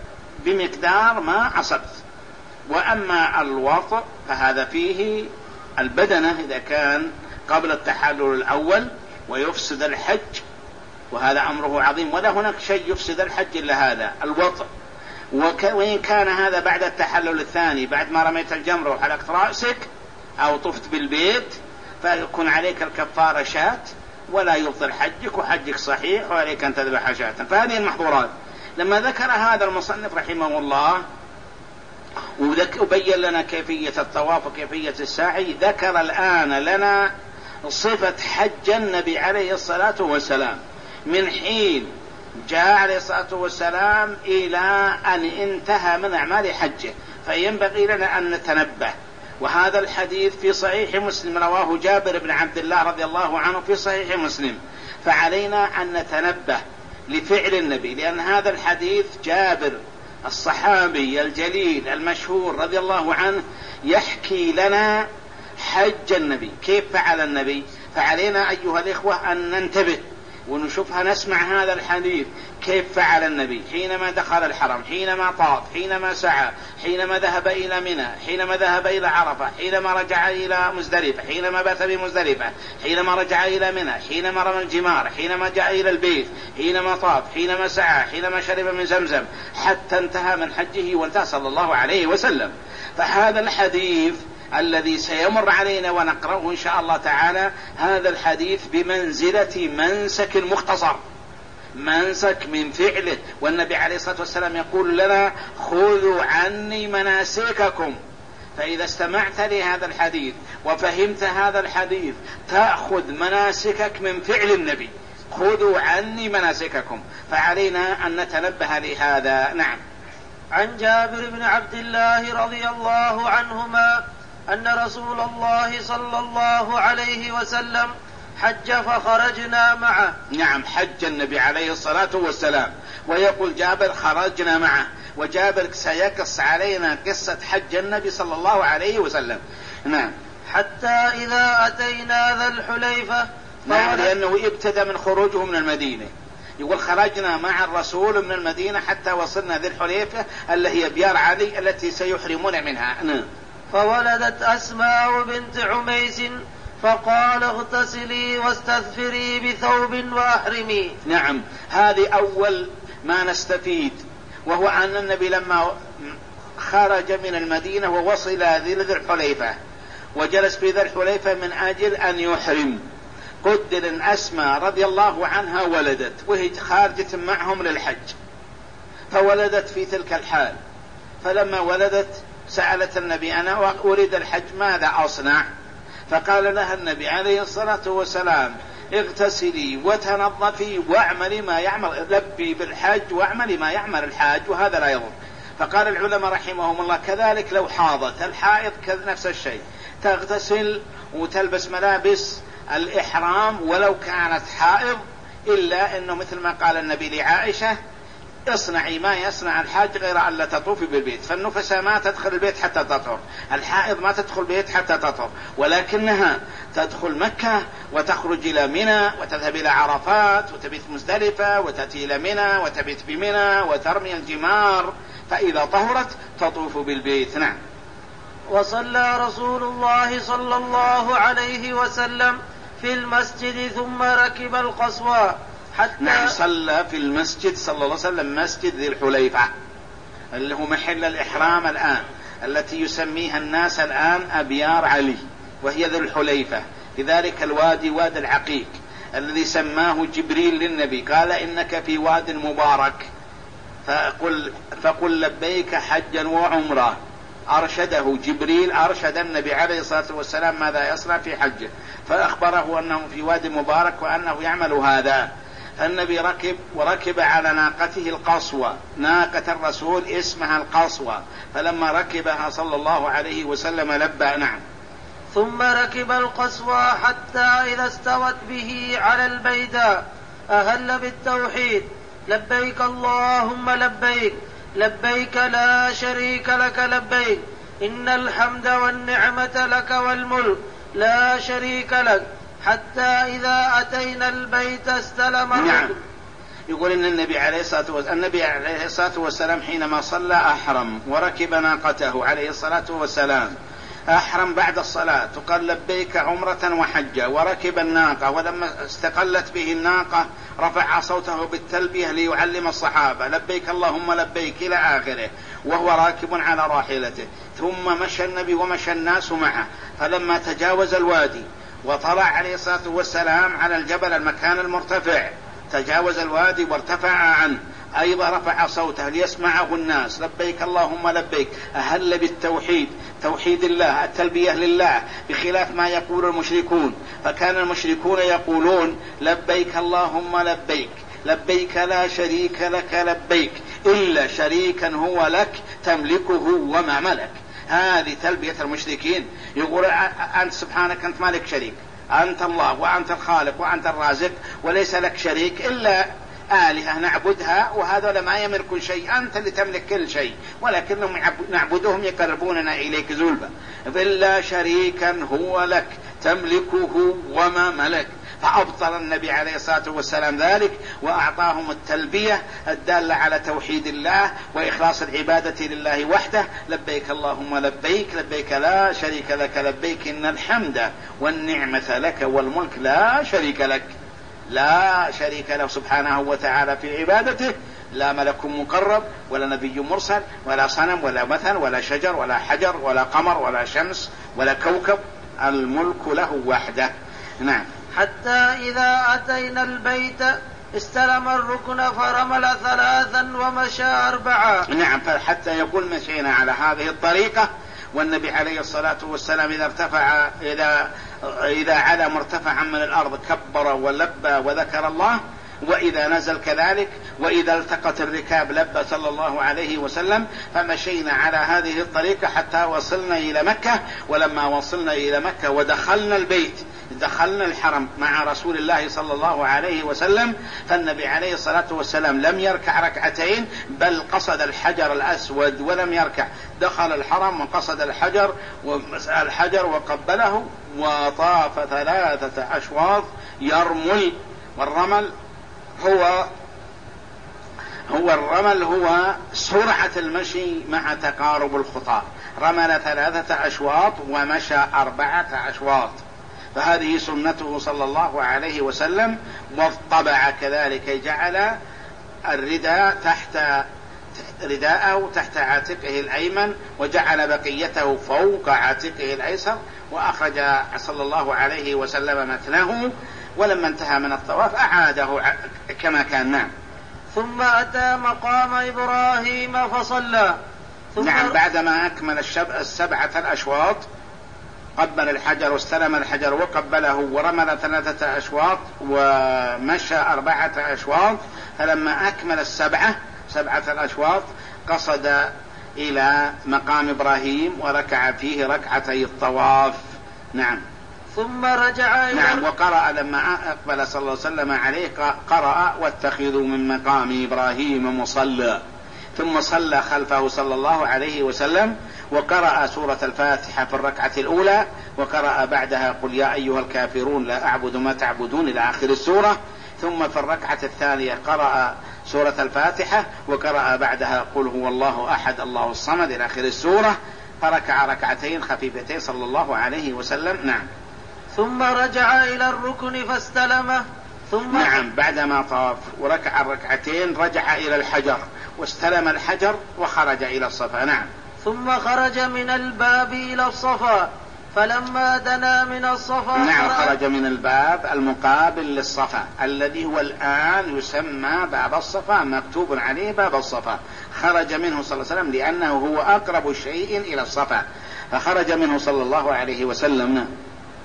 بمقدار ما عصبت. وأما الوطء فهذا فيه البدنة إذا كان قبل التحلل الأول ويفسد الحج، وهذا أمره عظيم، ولا هناك شيء يفسد الحج إلا هذا الوطء. وإن كان هذا بعد التحلل الثاني، بعد ما رميت الجمرة وحلقت رأسك أو طفت بالبيت، فيكون عليك الكفارة شاة ولا يبطل حجك، وحجك صحيح وعليك أن تذبح شاة. فهذه المحظورات. لما ذكر هذا المصنف رحمه الله وبين لنا كيفية الطواف وكيفية السعي، ذكر الآن لنا صفة حج النبي عليه الصلاة والسلام من حين جاء عليه الصلاة والسلام إلى أن انتهى من أعمال حجه، فينبغي لنا أن نتنبه. وهذا الحديث في صحيح مسلم، رواه جابر بن عبد الله رضي الله عنه في صحيح مسلم، فعلينا أن نتنبه لفعل النبي، لأن هذا الحديث جابر الصحابي الجليل المشهور رضي الله عنه يحكي لنا حج النبي، كيف فعل النبي. فعلينا أيها الإخوة أن ننتبه ونشوفها، نسمع هذا الحديث كيف فعل النبي حينما دخل الحرم، حينما طاف، حينما سعى، حينما ذهب إلى منى، حينما ذهب إلى عرفة، حينما رجع إلى مزدلفة، حينما بات بمزدلفة، حينما رجع إلى منى، حينما رمى الجمار، حينما جاء إلى البيت، حينما طاف، حينما سعى، حينما شرب من زمزم، حتى انتهى من حجه وانتهى صلى الله عليه وسلم. فهذا الحديث الذي سيمر علينا ونقرأه إن شاء الله تعالى، هذا الحديث بمنزلة منسك مختصر، منسك من فعله. والنبي عليه الصلاة والسلام يقول لنا خذوا عني مناسككم. فإذا استمعت لهذا الحديث وفهمت هذا الحديث تأخذ مناسكك من فعل النبي، خذوا عني مناسككم. فعلينا أن نتنبه لهذا. نعم. عن جابر بن عبد الله رضي الله عنهما أن رسول الله صلى الله عليه وسلم حج فخرجنا معه. نعم، حج النبي عليه الصلاة والسلام، ويقول جابر خرجنا معه، وجابر سيقص علينا قصة حج النبي صلى الله عليه وسلم. نعم. حتى إذا أتينا ذا الحليفة، نعم، لأنه ابتدى من خروجه من المدينة، يقول خرجنا مع الرسول من المدينة حتى وصلنا ذي الحليفة اللي هي بيار علي التي سيحرمون منها. نعم. فولدت أسماء بنت عميس فقال اغتسلي واستغفري بثوب وأحرمي. نعم، هذه أول ما نستفيد، وهو أن النبي لما خرج من المدينة ووصل ذي الحليفة وجلس في ذي الحليفة من أجل أن يحرم، قدر أن أسماء رضي الله عنها ولدت وهي خارجة معهم للحج، فولدت في تلك الحال. فلما ولدت سألت النبي أنا أريد الحج ماذا أصنع؟ فقال لها النبي عليه الصلاة والسلام اغتسلي وتنظفي واعملي ما يعمل، لبي بالحج واعملي ما يعمل الحاج، وهذا لا يضر. فقال العلماء رحمهم الله كذلك لو حاضت الحائض نفس الشيء، تغتسل وتلبس ملابس الإحرام ولو كانت حائض، إلا أنه مثل ما قال النبي لعائشة اصنعي ما يصنع الحاج غير أن لا تطوفي بالبيت. فالنفساء ما تدخل البيت حتى تطهر، الحائض ما تدخل البيت حتى تطهر، ولكنها تدخل مكة وتخرج إلى منى وتذهب إلى عرفات وتبيت مزدلفة وتأتي إلى منى وتبيت بمنى وترمي الجمار، فإذا طهرت تطوف بالبيت. نعم. وصلى رسول الله صلى الله عليه وسلم في المسجد ثم ركب القصوى حتى. نعم، صلى في المسجد صلى الله عليه وسلم، مسجد ذي الحليفة اللي هو محل الإحرام الآن، التي يسميها الناس الآن أبيار علي، وهي ذي الحليفة. لذلك الوادي وادي العقيق الذي سماه جبريل للنبي، قال إنك في واد مبارك فقل, فقل لبيك حجا وعمرة. أرشده جبريل، أرشد النبي عليه الصلاة والسلام ماذا يصنع في حجه، فأخبره أنه في واد مبارك وأنه يعمل هذا. فالنبي ركب وركب على ناقته القصوى، ناقة الرسول اسمها القصوى، فلما ركبها صلى الله عليه وسلم لبى. نعم. ثم ركب القصوى حتى إذا استوت به على البيداء أهل بالتوحيد لبيك اللهم لبيك لبيك لا شريك لك لبيك إن الحمد والنعمة لك والملك لا شريك لك، حتى إذا أتينا البيت استلم الركن. نعم. يقول إن النبي عليه الصلاة والسلام النبي عليه الصلاة والسلام حينما صلى أحرم وركب ناقته عليه الصلاة والسلام، أحرم بعد الصلاة وقال لبيك عمرة وحجة وركب الناقة، ولما استقلت به الناقة رفع صوته بالتلبية ليعلم الصحابة لبيك اللهم لبيك إلى آخره وهو راكب على راحلته. ثم مشى النبي ومشى الناس معه، فلما تجاوز الوادي وطلع عليه الصلاة والسلام على الجبل المكان المرتفع، تجاوز الوادي وارتفع عنه، أيضا رفع صوته ليسمعه الناس لبيك اللهم لبيك، أهل بالتوحيد، توحيد الله، التلبية لله، بخلاف ما يقول المشركون. فكان المشركون يقولون لبيك اللهم لبيك، لبيك لا شريك لك لبيك إلا شريكا هو لك تملكه وما ملك. هذه تلبية المشركين، يقول أنت سبحانك أنت مالك شريك، أنت الله وأنت الخالق وأنت الرازق وليس لك شريك إلا آلهة نعبدها وهذا ما يملك شيء، أنت اللي تملك كل شيء ولكنهم نعبدهم يقربوننا إليك زلفى، إلا شريكا هو لك تملكه وما ملك. فأبطل النبي عليه الصلاة والسلام ذلك وأعطاهم التلبية الدالة على توحيد الله وإخلاص العبادة لله وحده، لبيك اللهم لبيك، لبيك لا شريك لك لبيك إن الحمد والنعمة لك والملك لا شريك لك. لا شريك له سبحانه وتعالى في عبادته، لا ملك مقرب ولا نبي مرسل ولا صنم ولا مثل ولا شجر ولا حجر ولا قمر ولا شمس ولا كوكب، الملك له وحده. نعم. حتى إذا أتينا البيت استلم الركن فرمل ثلاثا ومشى أربعا. نعم. فحتى يقول مشينا على هذه الطريقة، والنبي عليه الصلاة والسلام إذا ارتفع إذا إذا علا مرتفعا من الأرض كبر ولبى وذكر الله، وإذا نزل كذلك، وإذا التقت الركاب لبى صلى الله عليه وسلم. فمشينا على هذه الطريقة حتى وصلنا إلى مكة. ولما وصلنا إلى مكة ودخلنا البيت، دخلنا الحرم مع رسول الله صلى الله عليه وسلم، فالنبي عليه الصلاة والسلام لم يركع ركعتين بل قصد الحجر الأسود ولم يركع، دخل الحرم وقصد الحجر ومسح الحجر وقبله وطاف ثلاثة أشواط يرمل. والرمل هو هو الرمل هو سرعة المشي مع تقارب الخطى. رمل ثلاثة أشواط ومشى أربعة أشواط، فهذه سنته صلى الله عليه وسلم. واطبع كذلك، جعل الرداء تحت رداءه تحت عاتقه الأيمن وجعل بقيته فوق عاتقه الأيسر، وأخرج صلى الله عليه وسلم متنه، ولما انتهى من الطواف أعاده كما كان. نعم. ثم أتى مقام إبراهيم فصلى. نعم. بعدما أكمل السبعة الأشواط قبل الحجر واستلم الحجر وقبله ورمل ثلاثة أشواط ومشى أربعة أشواط، فلما أكمل السبعة سبعة الأشواط قصد إلى مقام إبراهيم وركع فيه ركعتي الطواف. نعم. ثم رجع إلى نعم. وقرأ لما أقبل صلى الله عليه وسلم عليه قرأ واتخذوا من مقام إبراهيم مصلى، ثم صلى خلفه صلى الله عليه وسلم وقرأ سورة الفاتحة في الركعة الأولى، وقرأ بعدها قل يا أيها الكافرون لا أعبد ما تعبدون إلى آخر السورة. ثم في الركعة الثانية قرأ سورة الفاتحة وقرأ بعدها قل هو الله أحد الله الصمد إلى آخر السورة، فركع ركعتين خفيفتين صلى الله عليه وسلم. نعم. ثم رجع إلى الركن فاستلمه. ثم نعم. بعدما طاف وركع الركعتين رجع إلى الحجر واستلم الحجر وخرج إلى الصفا. نعم. ثم خرج من الباب إلى الصفا، فلما دنا من الصفا نعم. خرج من الباب المقابل للصفا الذي هو الآن يسمى باب الصفا، مكتوب عليه باب الصفا. خرج منه صلى الله عليه وسلم لأنه هو أقرب شيء إلى الصفا، فخرج منه صلى الله عليه وسلم. نعم.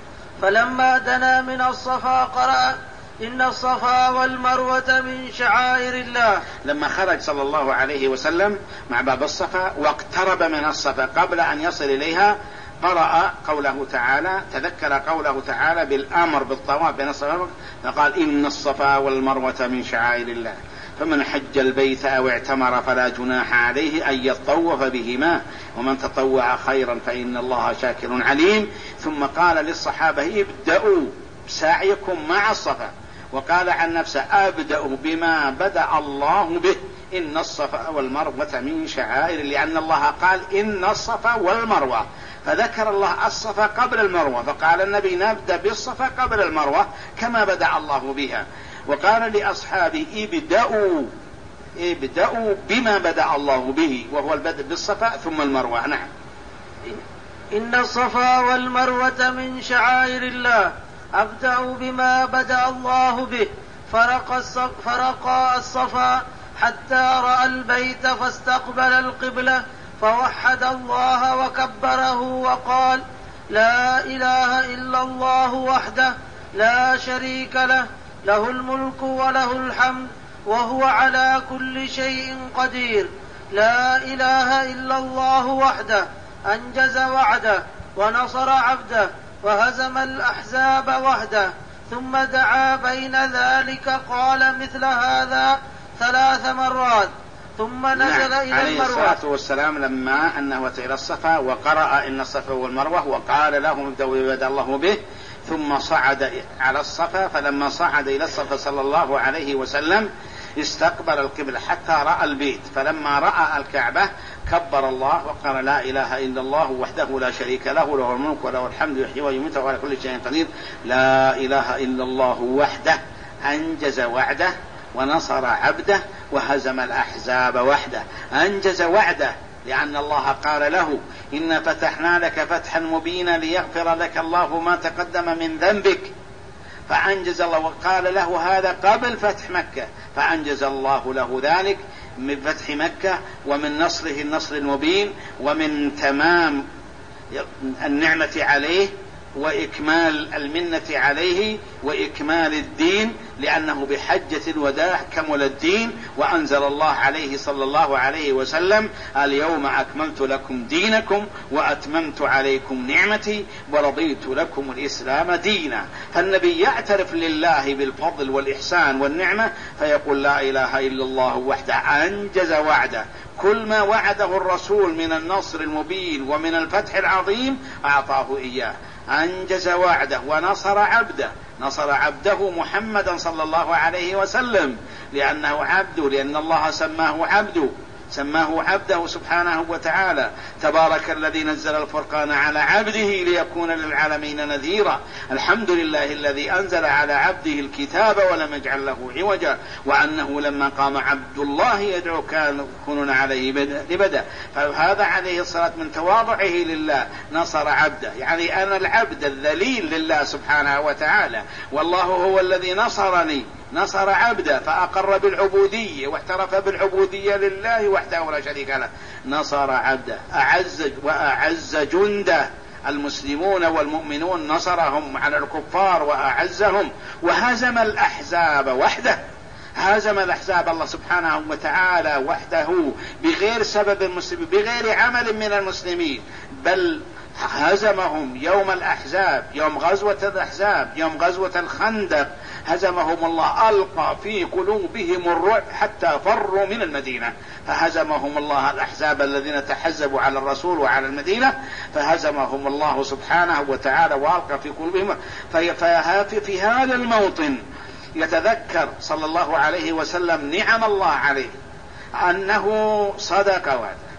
فلما دنا من الصفا قرأ إن الصفا والمروة من شعائر الله. لما خرج صلى الله عليه وسلم مع باب الصفا واقترب من الصفا قبل أن يصل إليها قرأ قوله تعالى، تذكر قوله تعالى بالأمر بالطواف بين الصفا والمروة، فقال إن الصفا والمروة من شعائر الله فمن حج البيت أو اعتمر فلا جناح عليه أن يطوف بهما ومن تطوع خيرا فإن الله شاكر عليم. ثم قال للصحابة ابدأوا سعيكم مع الصفا، وقال عن نفسه أبدأ بما بدأ الله به إن الصفا والمروة من شعائر، لأن الله قال إن الصفا والمروة، فذكر الله الصفا قبل المروة، فقال النبي نبدأ بالصفا قبل المروة كما بدأ الله بها. وقال لأصحابه ابدأوا ابدأوا بما بدأ الله به، وهو البدء بالصفا ثم المروة. نعم. إن الصفا والمروة من شعائر الله، أبدأوا بما بدأ الله به. فرقى الصفا حتى رأى البيت فاستقبل القبلة، فوحد الله وكبره وقال لا إله إلا الله وحده لا شريك له، له الملك وله الحمد وهو على كل شيء قدير. لا إله إلا الله وحده أنجز وعده ونصر عبده وهزم الأحزاب وحده. ثم دعا بين ذلك قال مثل هذا ثلاث مرات، ثم نزل نعم. إلى عليه المروة. الصلاة والسلام لما أنه أتى إلى الصفا وقرأ إن الصفا والمروة وقال لهم ابدأوا بدأ الله به، ثم صعد على الصفا. فلما صعد إلى الصفا صلى الله عليه وسلم استقبل القبلة حتى رأى البيت، فلما رأى الكعبة كبر الله وقال لا إله إلا الله وحده لا شريك له، له الملك وله الحمد يحيي ويميت وعلى كل شيء قدير. لا إله إلا الله وحده أنجز وعده ونصر عبده وهزم الأحزاب وحده. أنجز وعده لأن الله قال له إن فتحنا لك فتحا مبينا ليغفر لك الله ما تقدم من ذنبك، فأنجز الله. وقال له هذا قبل فتح مكة، فأنجز الله له ذلك من فتح مكة ومن نصره النصر المبين ومن تمام النعمة عليه وإكمال المنة عليه وإكمال الدين، لأنه بحجة الوداع كمل الدين. وأنزل الله عليه صلى الله عليه وسلم اليوم أكملت لكم دينكم وأتممت عليكم نعمتي ورضيت لكم الإسلام دينا. فالنبي يعترف لله بالفضل والإحسان والنعمة فيقول لا إله إلا الله وحده أنجز وعده. كل ما وعده الرسول من النصر المبين ومن الفتح العظيم أعطاه إياه. أنجز وعده ونصر عبده، نصر عبده محمدا صلى الله عليه وسلم لأنه عبده، لأن الله سماه عبده سماه عبده سبحانه وتعالى. تبارك الذي نزل الفرقان على عبده ليكون للعالمين نذيرا. الحمد لله الذي أنزل على عبده الكتاب ولم يجعل له عوجا، وأنه لما قام عبد الله يدعو كان يكونون عليه لبدا. فهذا عليه الصلاة من تواضعه لله نصر عبده، يعني أنا العبد الذليل لله سبحانه وتعالى، والله هو الذي نصرني نصر عبده فأقر بالعبودية واعترف بالعبودية لله وحده لا شريك له. نصر عبده أعز وأعز جنده، المسلمون والمؤمنون نصرهم على الكفار وأعزهم. وهزم الأحزاب وحده، هزم الأحزاب الله سبحانه وتعالى وحده بغير سبب المسلمين، بغير عمل من المسلمين، بل هزمهم يوم الأحزاب، يوم غزوة الأحزاب، يوم غزوة الخندق، هزمهم الله، ألقى في قلوبهم الرعب حتى فروا من المدينة، فهزمهم الله الأحزاب الذين تحزبوا على الرسول وعلى المدينة، فهزمهم الله سبحانه وتعالى وألقى في قلوبهم. في هذا الموطن يتذكر صلى الله عليه وسلم نعم الله عليه، أنه صدق وعده،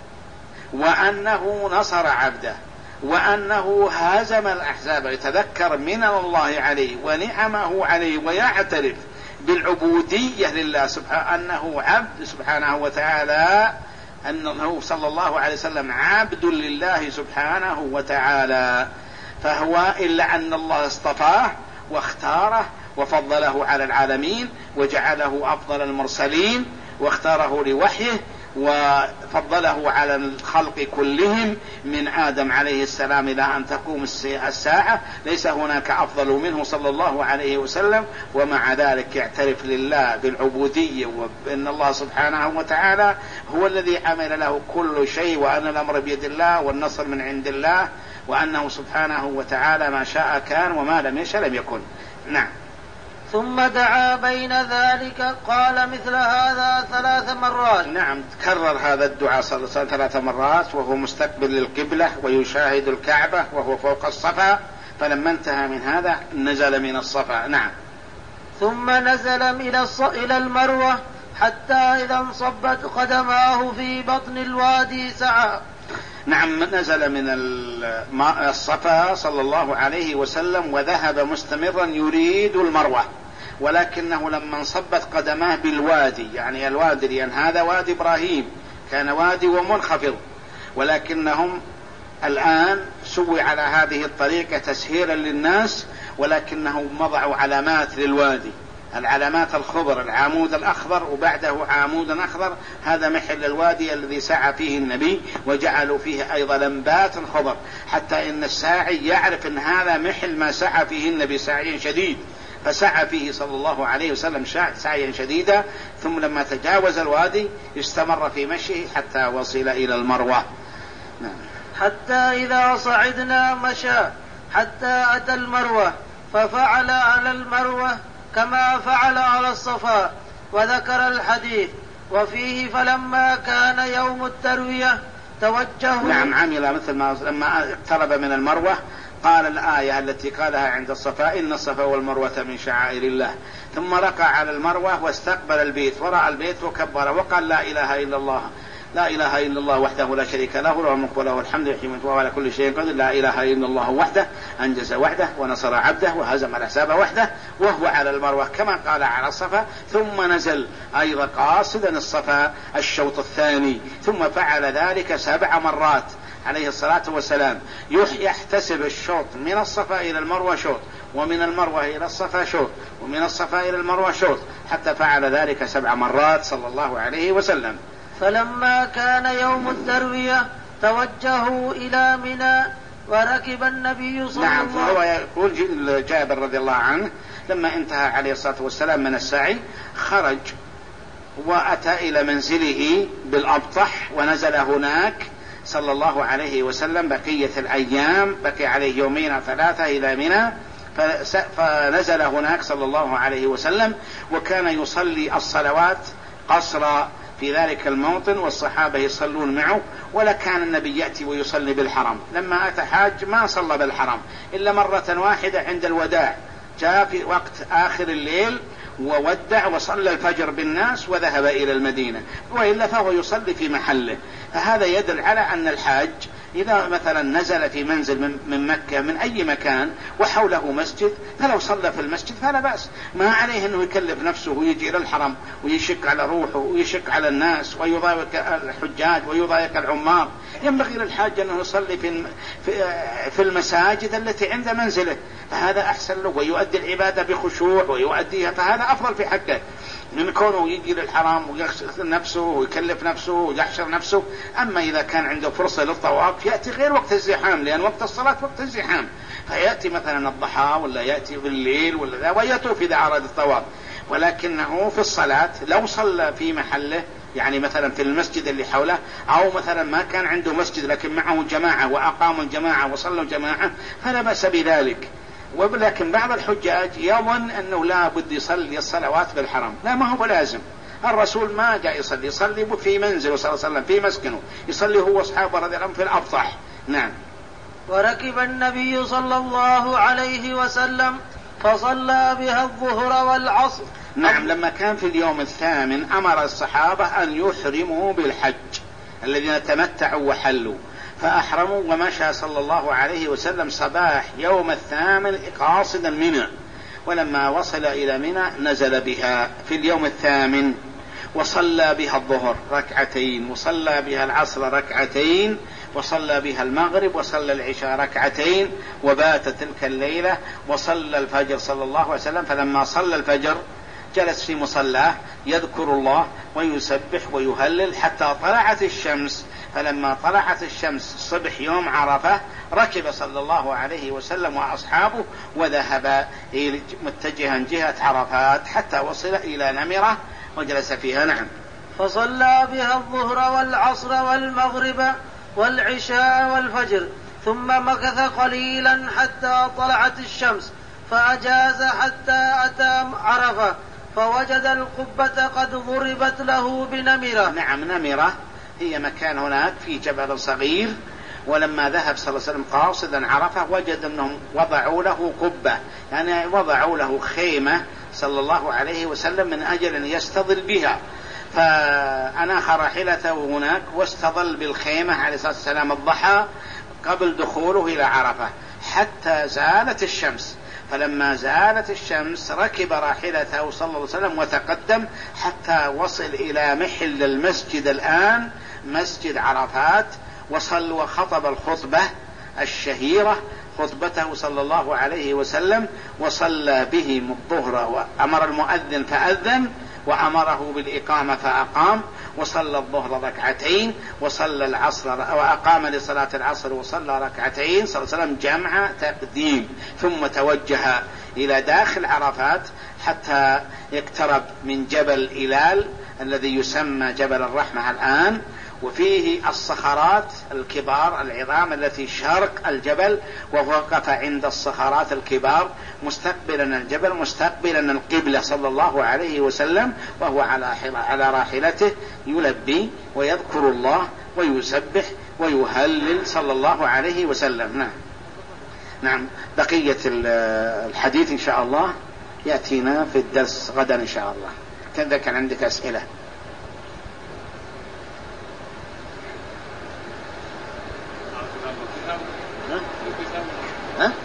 وأنه نصر عبده، وأنه هزم الأحزاب. يتذكر من الله عليه ونعمه عليه ويعترف بالعبودية لله سبحانه، أنه عبد سبحانه وتعالى، أنه صلى الله عليه وسلم عبد لله سبحانه وتعالى. فهو إلا أن الله اصطفاه واختاره وفضله على العالمين وجعله أفضل المرسلين واختاره لوحيه وفضله على الخلق كلهم من آدم عليه السلام إلى أن تقوم الساعة، ليس هناك أفضل منه صلى الله عليه وسلم. ومع ذلك يعترف لله بالعبودية وأن الله سبحانه وتعالى هو الذي عمل له كل شيء، وأن الأمر بيد الله والنصر من عند الله، وأنه سبحانه وتعالى ما شاء كان وما لم يشاء لم يكن. نعم. ثم دعا بين ذلك قال مثل هذا ثلاث مرات. نعم، تكرر هذا الدعاء صلى الله عليه وسلم ثلاث مرات وهو مستقبل للقبلة ويشاهد الكعبة وهو فوق الصفا. فلما انتهى من هذا نزل من الصفا. نعم. ثم نزل إلى المروة حتى إذا انصبت قدماه في بطن الوادي سعى نعم، نزل من الصفا صلى الله عليه وسلم وذهب مستمرا يريد المروة، ولكنه لما انصبت قدماه بالوادي، يعني الوادي لأن هذا وادي إبراهيم كان وادي ومنخفض، ولكنهم الآن سوي على هذه الطريقة تسهيلا للناس، ولكنهم وضعوا علامات للوادي، العلامات الخضر، العمود الأخضر وبعده عمود أخضر، هذا محل الوادي الذي سعى فيه النبي، وجعلوا فيه أيضا لمبات خضر، حتى إن الساعي يعرف أن هذا محل ما سعى فيه النبي سعيا شديد، فسعى فيه صلى الله عليه وسلم سعيا شديدا، ثم لما تجاوز الوادي استمر في مشيه حتى وصل إلى المروة. نعم. حتى إذا صعدنا مشى حتى أتى المروة، ففعل على المروة كما فعل على الصفا، وذكر الحديث وفيه فلما كان يوم التروية توجهوا. نعم، عمل مثل ما لما اقترب من المروة قال الآية التي قالها عند الصفا: إن الصفا والمروة من شعائر الله، ثم رقع على المروة واستقبل البيت ورأى البيت وكبر وقال: لا إله إلا الله، لا إله إلا الله وحده لا شريك له، له الملك وله الحمد يحيي ويميت وهو على كل شيء قدير، لا إله إلا الله وحده أنجز وحده ونصر عبده وهزم الأحزاب وحده، وهو على المروة كما قال على الصفا، ثم نزل أيضا قاصدا الصفا الشوط الثاني، ثم فعل ذلك سبع مرات عليه الصلاة والسلام، يحتسب الشوط من الصفا إلى المروة شوط، ومن المروة إلى الصفا شوط، ومن الصفا إلى المروة شوط، حتى فعل ذلك سبع مرات صلى الله عليه وسلم. فلما كان يوم التروية توجهوا إلى منى وركب النبي صلى نعم الله عليه وسلم. نعم، فهو يقول جابر رضي الله عنه لما انتهى عليه الصلاة والسلام من السعي خرج وأتى إلى منزله بالأبطح، ونزل هناك صلى الله عليه وسلم بقية الأيام، بقي عليه يومين أو ثلاثة إلى منى، فنزل هناك صلى الله عليه وسلم، وكان يصلي الصلوات قصرا في ذلك الموطن، والصحابة يصلون معه، ولا كان النبي يأتي ويصلي بالحرم. لما أتى حاج ما صلى بالحرم إلا مرة واحدة عند الوداع، جاء في وقت آخر الليل وودع وصلى الفجر بالناس وذهب إلى المدينة، وإلا فهو يصلي في محله. فهذا يدل على أن الحاج إذا مثلا نزل في منزل من مكة من أي مكان وحوله مسجد، فلو صلى في المسجد فلا بأس، ما عليه أنه يكلف نفسه ويجي إلى الحرم ويشك على روحه ويشك على الناس ويضايق الحجاج ويضايق العمار. ينبغي للحاج أنه يصلي في في المساجد التي عند منزله، فهذا أحسن له ويؤدي العبادة بخشوع ويؤديها، فهذا أفضل في حقه من كونه يجي للحرام ويغسل نفسه ويكلف نفسه ويحشر نفسه. أما إذا كان عنده فرصة للطواف يأتي غير وقت الزحام، لأن وقت الصلاة وقت الزحام، فيأتي مثلا الضحى ولا يأتي بالليل ولا ذا ويطوف إذا أراد الطواف. ولكنه في الصلاة لو صلى في محله، يعني مثلا في المسجد اللي حوله، أو مثلا ما كان عنده مسجد لكن معه جماعة وأقاموا الجماعة وصلوا جماعة، فلا بأس بذلك. ولكن بعض الحجاج يظن أنه لا بد يصلي الصلوات بالحرم، لا، ما هو لازم. الرسول ما جاء يصلي، يصلي في منزله صلى الله عليه وسلم في مسكنه، يصلي هو واصحابه رضي الله عنهم في الأبطح. نعم. وركب النبي صلى الله عليه وسلم فصلى بها الظهر والعصر. نعم، لما كان في اليوم الثامن أمر الصحابة أن يحرموا بالحج الذين تمتعوا وحلوا، فأحرموا، ومشى صلى الله عليه وسلم صباح يوم الثامن قاصدا منى، ولما وصل إلى منى نزل بها في اليوم الثامن، وصلى بها الظهر ركعتين، وصلى بها العصر ركعتين، وصلى بها المغرب، وصلى العشاء ركعتين، وبات تلك الليلة، وصلى الفجر صلى الله عليه وسلم. فلما صلى الفجر جلس في مصلاه يذكر الله ويسبح ويهلل حتى طلعت الشمس. فلما طلعت الشمس صبح يوم عرفة ركب صلى الله عليه وسلم وأصحابه وذهب متجها جهة عرفات حتى وصل إلى نمرة وجلس فيها. نعم. فصلى بها الظهر والعصر والمغرب والعشاء والفجر، ثم مكث قليلا حتى طلعت الشمس، فأجاز حتى أتى عرفة فوجد القبة قد ضربت له بنمرة. نعم، نمرة هي مكان هناك في جبل صغير، ولما ذهب صلى الله عليه وسلم قاصدا عرفة وجد أنهم وضعوا له قبة، يعني وضعوا له خيمة صلى الله عليه وسلم من أجل أن يستظل بها. فأناخ راحلته هناك واستظل بالخيمة عليه الصلاة والسلام الضحى قبل دخوله إلى عرفة حتى زالت الشمس. فلما زالت الشمس ركب راحلته صلى الله عليه وسلم وتقدم حتى وصل إلى محل المسجد الآن مسجد عرفات، وصل وخطب الخطبة الشهيرة خطبته صلى الله عليه وسلم، وصلى بهم الظهر وأمر المؤذن فأذن وأمره بالإقامة فأقام، وصلى الظهر ركعتين وصلى العصر وأقام لصلاة العصر وصلى ركعتين صلى الله عليه وسلم جمع تقديم، ثم توجه إلى داخل عرفات حتى يقترب من جبل إلال الذي يسمى جبل الرحمة الآن، وفيه الصخرات الكبار العظام التي شرق الجبل، ووقف عند الصخرات الكبار مستقبلا الجبل مستقبلا القبلة صلى الله عليه وسلم، وهو على على راحلته يلبي ويذكر الله ويسبح ويهلل صلى الله عليه وسلم. نعم نعم بقية الحديث إن شاء الله يأتينا في الدرس غدا إن شاء الله. كذا كان عندك أسئلة؟ ها؟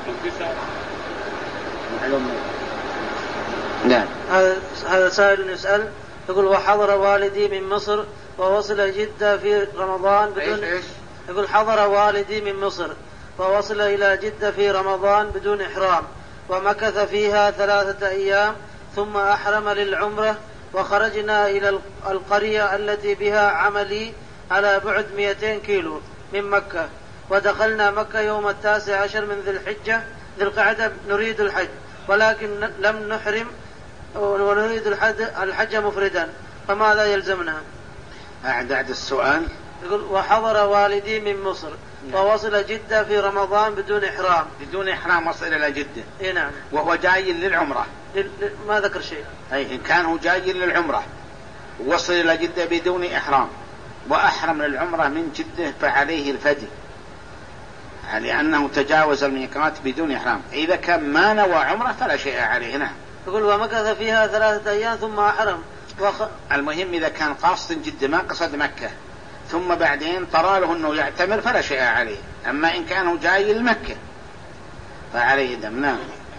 نعم. هذا سائل يسأل يقول: وحضر والدي من مصر ووصل جدة في رمضان بدون إيش إيش؟ يقول: حضر والدي من مصر ووصل إلى جدة في رمضان بدون إحرام، ومكث فيها ثلاثة أيام ثم أحرم للعمرة، وخرجنا إلى القرية التي بها عملي على بعد مئتين كيلو من مكة، ودخلنا مكة يوم التاسع عشر من ذي الحجة ذي القعدة نريد الحج، ولكن لم نحرم ونريد الحج مفردا، فماذا يلزمنا؟ أعد السؤال. يقول: وحضر والدي من مصر ووصل جدة في رمضان بدون إحرام. بدون إحرام وصل إلى جدة. إيه نعم. وهو جاي للعمرة. ما ذكر شيء. أي إن كان هو جاي للعمرة وصل إلى جدة بدون إحرام وأحرم للعمرة من جدة فعليه الفدي، لأنه تجاوز الميقات بدون إحرام. إذا كان ما نوى عمرة فلا شيء عليه. نعم. يقول: ومكث فيها ثلاثة أيام ثم أحرم. وخ... المهم إذا كان قاصد جدة ما قصد مكة ثم بعدين طرى له أنه يعتمر فلا شيء عليه، أما إن كانوا جاي لمكة فعليه دم. نعم.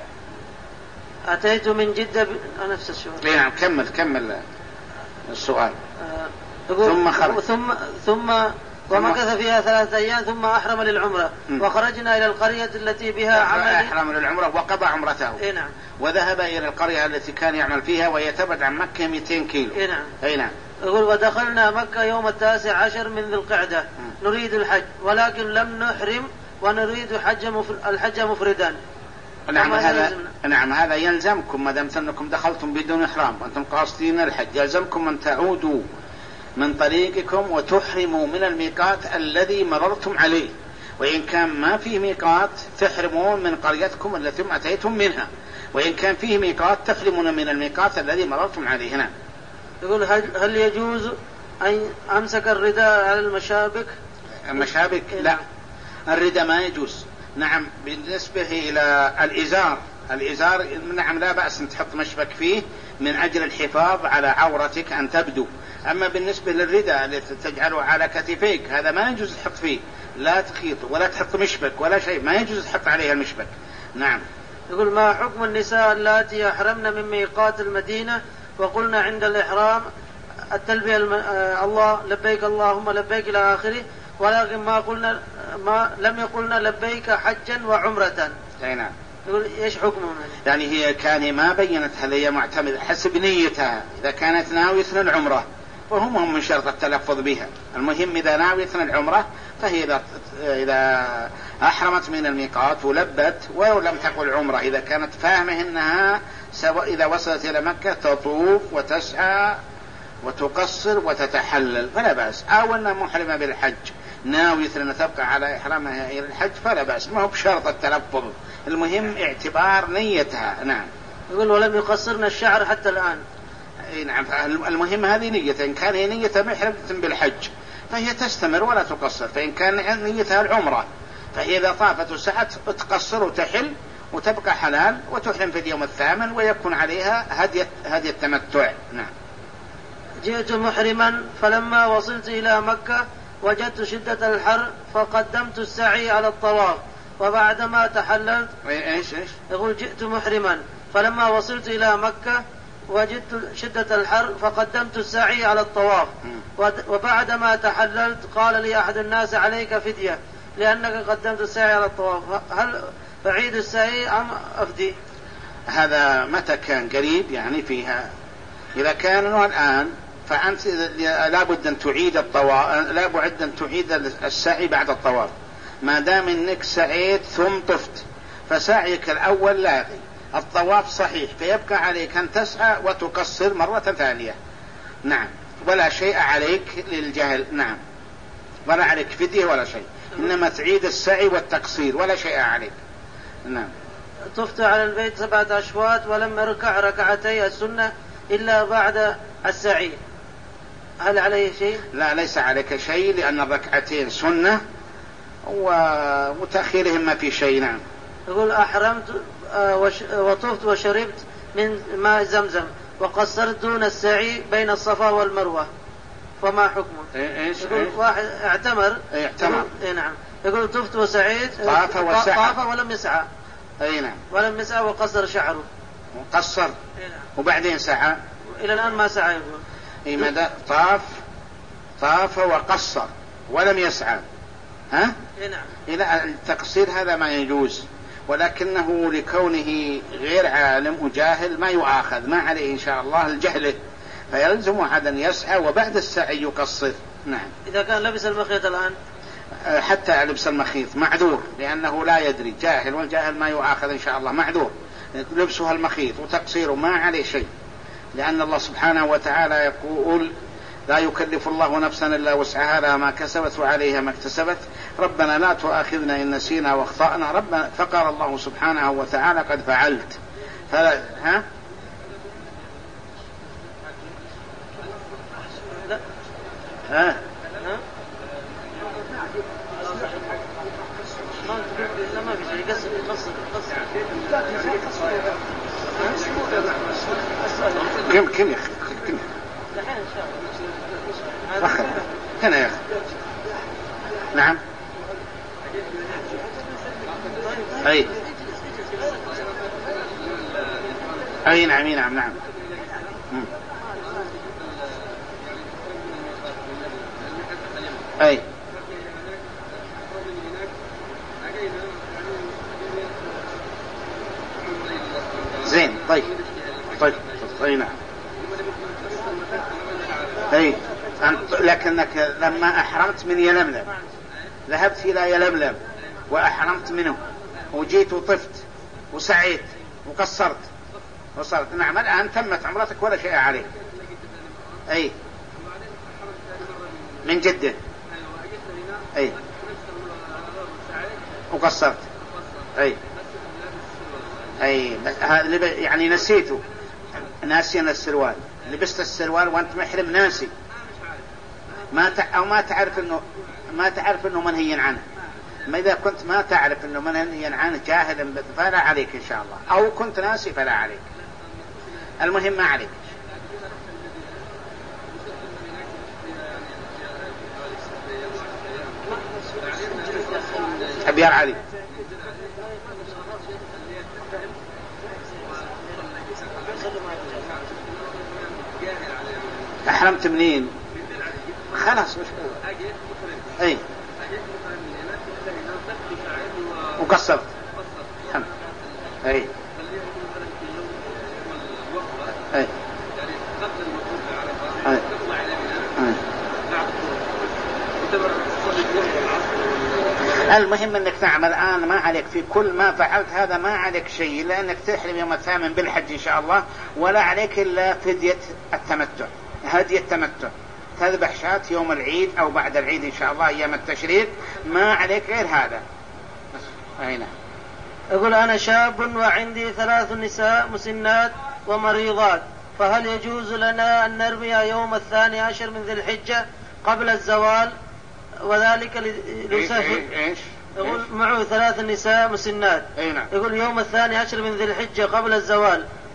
أتيت من جدة ب... نفس السؤال. نعم كمل كمل السؤال. آه... ثم خرج ثم ثم ومكث فيها ثلاثة أيام ثم أحرم للعمرة، م. وخرجنا إلى القرية التي بها عمل. أحرم للعمرة وقضى عمرته. إيه نعم. وذهب إلى القرية التي كان يعمل فيها وهي تبعد عن مكة مئتين كيلو. إيه نعم. أي نعم. يقول: ودخلنا مكة يوم التاسع عشر من ذي القعدة نريد الحج، ولكن لم نحرم ونريد حج مفر... الحج مفردا. نعم هذا نعم هذا يلزمكم ما دام أنكم دخلتم بدون إحرام وأنتم قاصدين الحج، يلزمكم أن تعودوا من طريقكم وتحرموا من الميقات الذي مررتم عليه، وإن كان ما فيه ميقات تحرمون من قريتكم التي أتيتم منها، وإن كان فيه ميقات تحرمون من الميقات الذي مررتم عليه. هنا يقول: هل يجوز أن أمسك الرداء على المشابك؟ المشابك لا، الرداء ما يجوز. نعم بالنسبة إلى الإزار الإزار نعم لا بأس أن تحط مشبك فيه من أجل الحفاظ على عورتك أن تبدو، أما بالنسبة للرداء التي تجعله على كتفيك هذا ما يجوز تحط فيه لا تخيط ولا تحط مشبك ولا شيء، ما يجوز تحط عليها المشبك. نعم. يقول: ما حكم النساء اللاتي أحرمن من ميقات المدينة وقلنا عند الإحرام التلبية الم... آه الله لبيك اللهم لبيك إلى آخره، ولكن ما قلنا ما لم يقلنا لبيك حجا وعمرة. نعم. يقول: ايش حكمه؟ يعني هي كان ما بينت هل هي معتمدة حسب نيتها، إذا كانت ناوية العمرة وهم من شرط التلفظ بها، المهم إذا ناوية العمرة فهي إذا, إذا أحرمت من الميقات ولبت ولو لم تقل عمرة، إذا كانت فاهمة أنها سواء إذا وصلت إلى مكة تطوف وتسعى وتقصر وتتحلل فلا بأس، أو أنها محرمة بالحج ناوية أن تبقى على إحرامها إلى الحج فلا بأس، ما هو بشرط التلفظ، المهم اعتبار نيتها. نعم. يقول: ولم يقصرنا الشعر حتى الآن. نعم المهم هذه نية، إن كان هي نية محرمة بالحج فهي تستمر ولا تقصر، فإن كان نيتها العمرة فهي إذا طافت وسعت تقصر وتحل وتبقى حلال وتحرم في اليوم الثامن ويكون عليها هدي هدي التمتع. نعم. جئت محرما فلما وصلت إلى مكة وجدت شدة الحر فقدمت السعي على الطواف وبعدما تحللت. ايش ايش يقول جئت محرما فلما وصلت إلى مكة وجدت شدة الحر فقدمت السعي على الطواف وبعدما تحللت قال لي أحد الناس عليك فدية لأنك قدمت السعي على الطواف، هل أعيد السعي أم أفدي؟ هذا متى كان قريب يعني فيها؟ إذا كان الآن فأنت لابد أن تعيد الطواف، لابد أن تعيد السعي بعد الطواف ما دام أنك سعيت ثم طفت، فسعيك الأول لاغي، الطواف صحيح، فيبقى عليك أن تسعى وتقصر مرة ثانية. نعم، ولا شيء عليك للجهل. نعم، ولا عليك فدية ولا شيء، إنما تعيد السعي والتقصير ولا شيء عليك. نعم. طفت على البيت سبعة أشواط ولم أركع ركعتي السنة إلا بعد السعي، هل عليه شيء؟ لا، ليس عليك شيء، لأن الركعتين سنة وتأخيرهم ما في شيء. نعم. يقول أحرمت وطفت وشربت من ماء زمزم وقصرت دون السعي بين الصفا والمروة، فما حكمه؟ إيش؟ يقول إيش؟ واحد اعتمر اعتمر إيه نعم، يقول طفت وسعيت طاف وسعى طاف ولم يسعى. أي نعم، ولم يسعى وقصر شعره وقصر. إيه نعم. وبعدين سعى، إلى الآن ما سعى. يقول أي مدى طاف طاف وقصر ولم يسعى. ها؟ إيه نعم. إلى التقصير هذا ما يجوز، ولكنه لكونه غير عالم وجاهل ما يؤاخذ، ما عليه إن شاء الله الجهل، فيلزم أحد أن يسعى وبعد السعي يقصر. نعم. إذا كان لبس المخيط الآن؟ حتى لبس المخيط معذور، لأنه لا يدري، جاهل، والجاهل ما يؤاخذ إن شاء الله، معذور، لبسها المخيط وتقصيره ما عليه شيء، لأن الله سبحانه وتعالى يقول لا يكلف الله نفسا إلا وسعها لها ما كسبت وعليها ما اكتسبت، ربنا لا تؤاخذنا إن نسينا واخطأنا، ربنا، فقال الله سبحانه وتعالى قد فعلت. فلا ها؟ لا. ها؟ ها؟ ما في شيء، قصر قصر قصر كم كم يا أخي كم أخي هنا يا أخي. نعم. أي أي نعم نعم نعم. أي زين. طيب طيب طيب نعم. أي لكنك لما أحرمت من يلملم ذهبت إلى يلملم وأحرمت منه وجيت وطفت وسعيت وقصرت وصلت. نعم، الآن تمت عمرتك ولا شيء عليك. أي من جدة. أي وقصرت. أي أي يعني نسيته، ناسيا السروال، لبست السروال وأنت محرم ناسي، ما أو ما تعرف إنه ما تعرف إنه منهي عنه. ما إذا كنت ما تعرف إنه منهي عنه جاهلا فلا عليك إن شاء الله، أو كنت ناسي فلا عليك، المهم ما عليك. أبيار علي أحرمت منين؟ خلاص مش أي وقصرت. أي أي أي المهم أنك تعمل الآن، ما عليك في كل ما فعلت هذا ما عليك شيء، لأنك تحرم يوم الثامن بالحج إن شاء الله، ولا عليك إلا فدية التمتع، هدي التمتع، تذبح شاة يوم العيد أو بعد العيد إن شاء الله أيام التشريق، ما عليك غير هذا. أين يقول أنا شاب وعندي ثلاث نساء مسنات ومريضات، فهل يجوز لنا أن نرمي يوم الثاني عشر من ذي الحجة قبل الزوال وذلك ليسهل؟ إيش؟ يقول معه ثلاث نساء مسنات، يقول يوم الثاني عشر من ذي الحجة قبل الزوال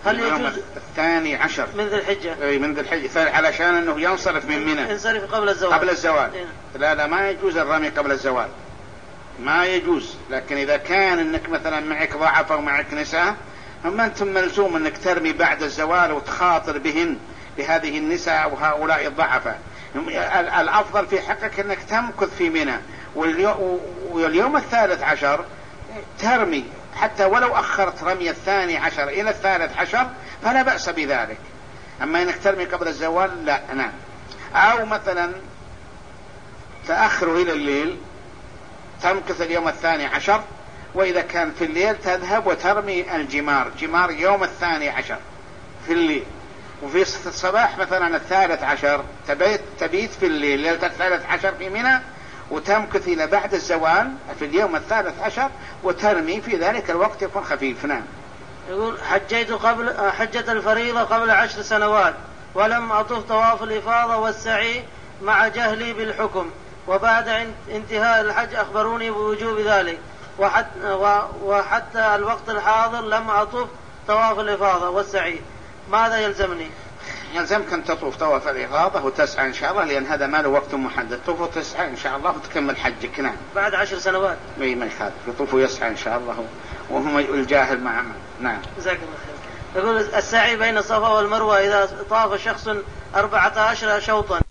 هل يجوز الثاني عشر من ذي الحجة؟ اي من ذي الحجة، علشان انه ينصرف من منى، ينصرف قبل الزوال. قبل الزوال. إيه؟ لا لا ما يجوز الرمي قبل الزوال، ما يجوز. لكن اذا كان انك مثلا معك ضعف او معك نساء، اما انتم ملزوم انك ترمي بعد الزوال وتخاطر بهن، بهذه النساء وهؤلاء الضعفاء. الافضل في حقك انك تمكث في منى، واليوم الثالث عشر ترمي، حتى ولو أخرت رمي الثاني عشر إلى الثالث عشر فلا بأس بذلك. أما إنك ترمي قبل الزوال لا. نعم. أو مثلا تأخر إلى الليل، تمكث اليوم الثاني عشر، وإذا كان في الليل تذهب وترمي الجمار، جمار يوم الثاني عشر في الليل، وفي الصباح مثلا الثالث عشر تبيت, تبيت في الليل ليلة الثالث عشر في منى، وتمكث إلى بعد الزوال في اليوم الثالث عشر وترمي في ذلك الوقت يكون خفيف. نعم. يقول حجيت قبل حجة الفريضة قبل عشر سنوات، ولم أطف طواف الإفاضة والسعي مع جهلي بالحكم، وبعد انتهاء الحج أخبروني بوجوب ذلك، وحتى, وحتى الوقت الحاضر لم أطف طواف الإفاضة والسعي، ماذا يلزمني؟ يلزمك أن تطوف طواف الإفاضة وتسعى إن شاء الله، لأن هذا ما له وقت محدد. طوف وتسعى إن شاء الله وتكمل حجك. نعم. بعد عشر سنوات أي ما يخالف، يطوف ويسعى إن شاء الله وهم الجاهل مع من. نعم. جزاك الله خير. يقول السعي بين الصفا والمروة إذا طاف شخص أربعة عشر شوطا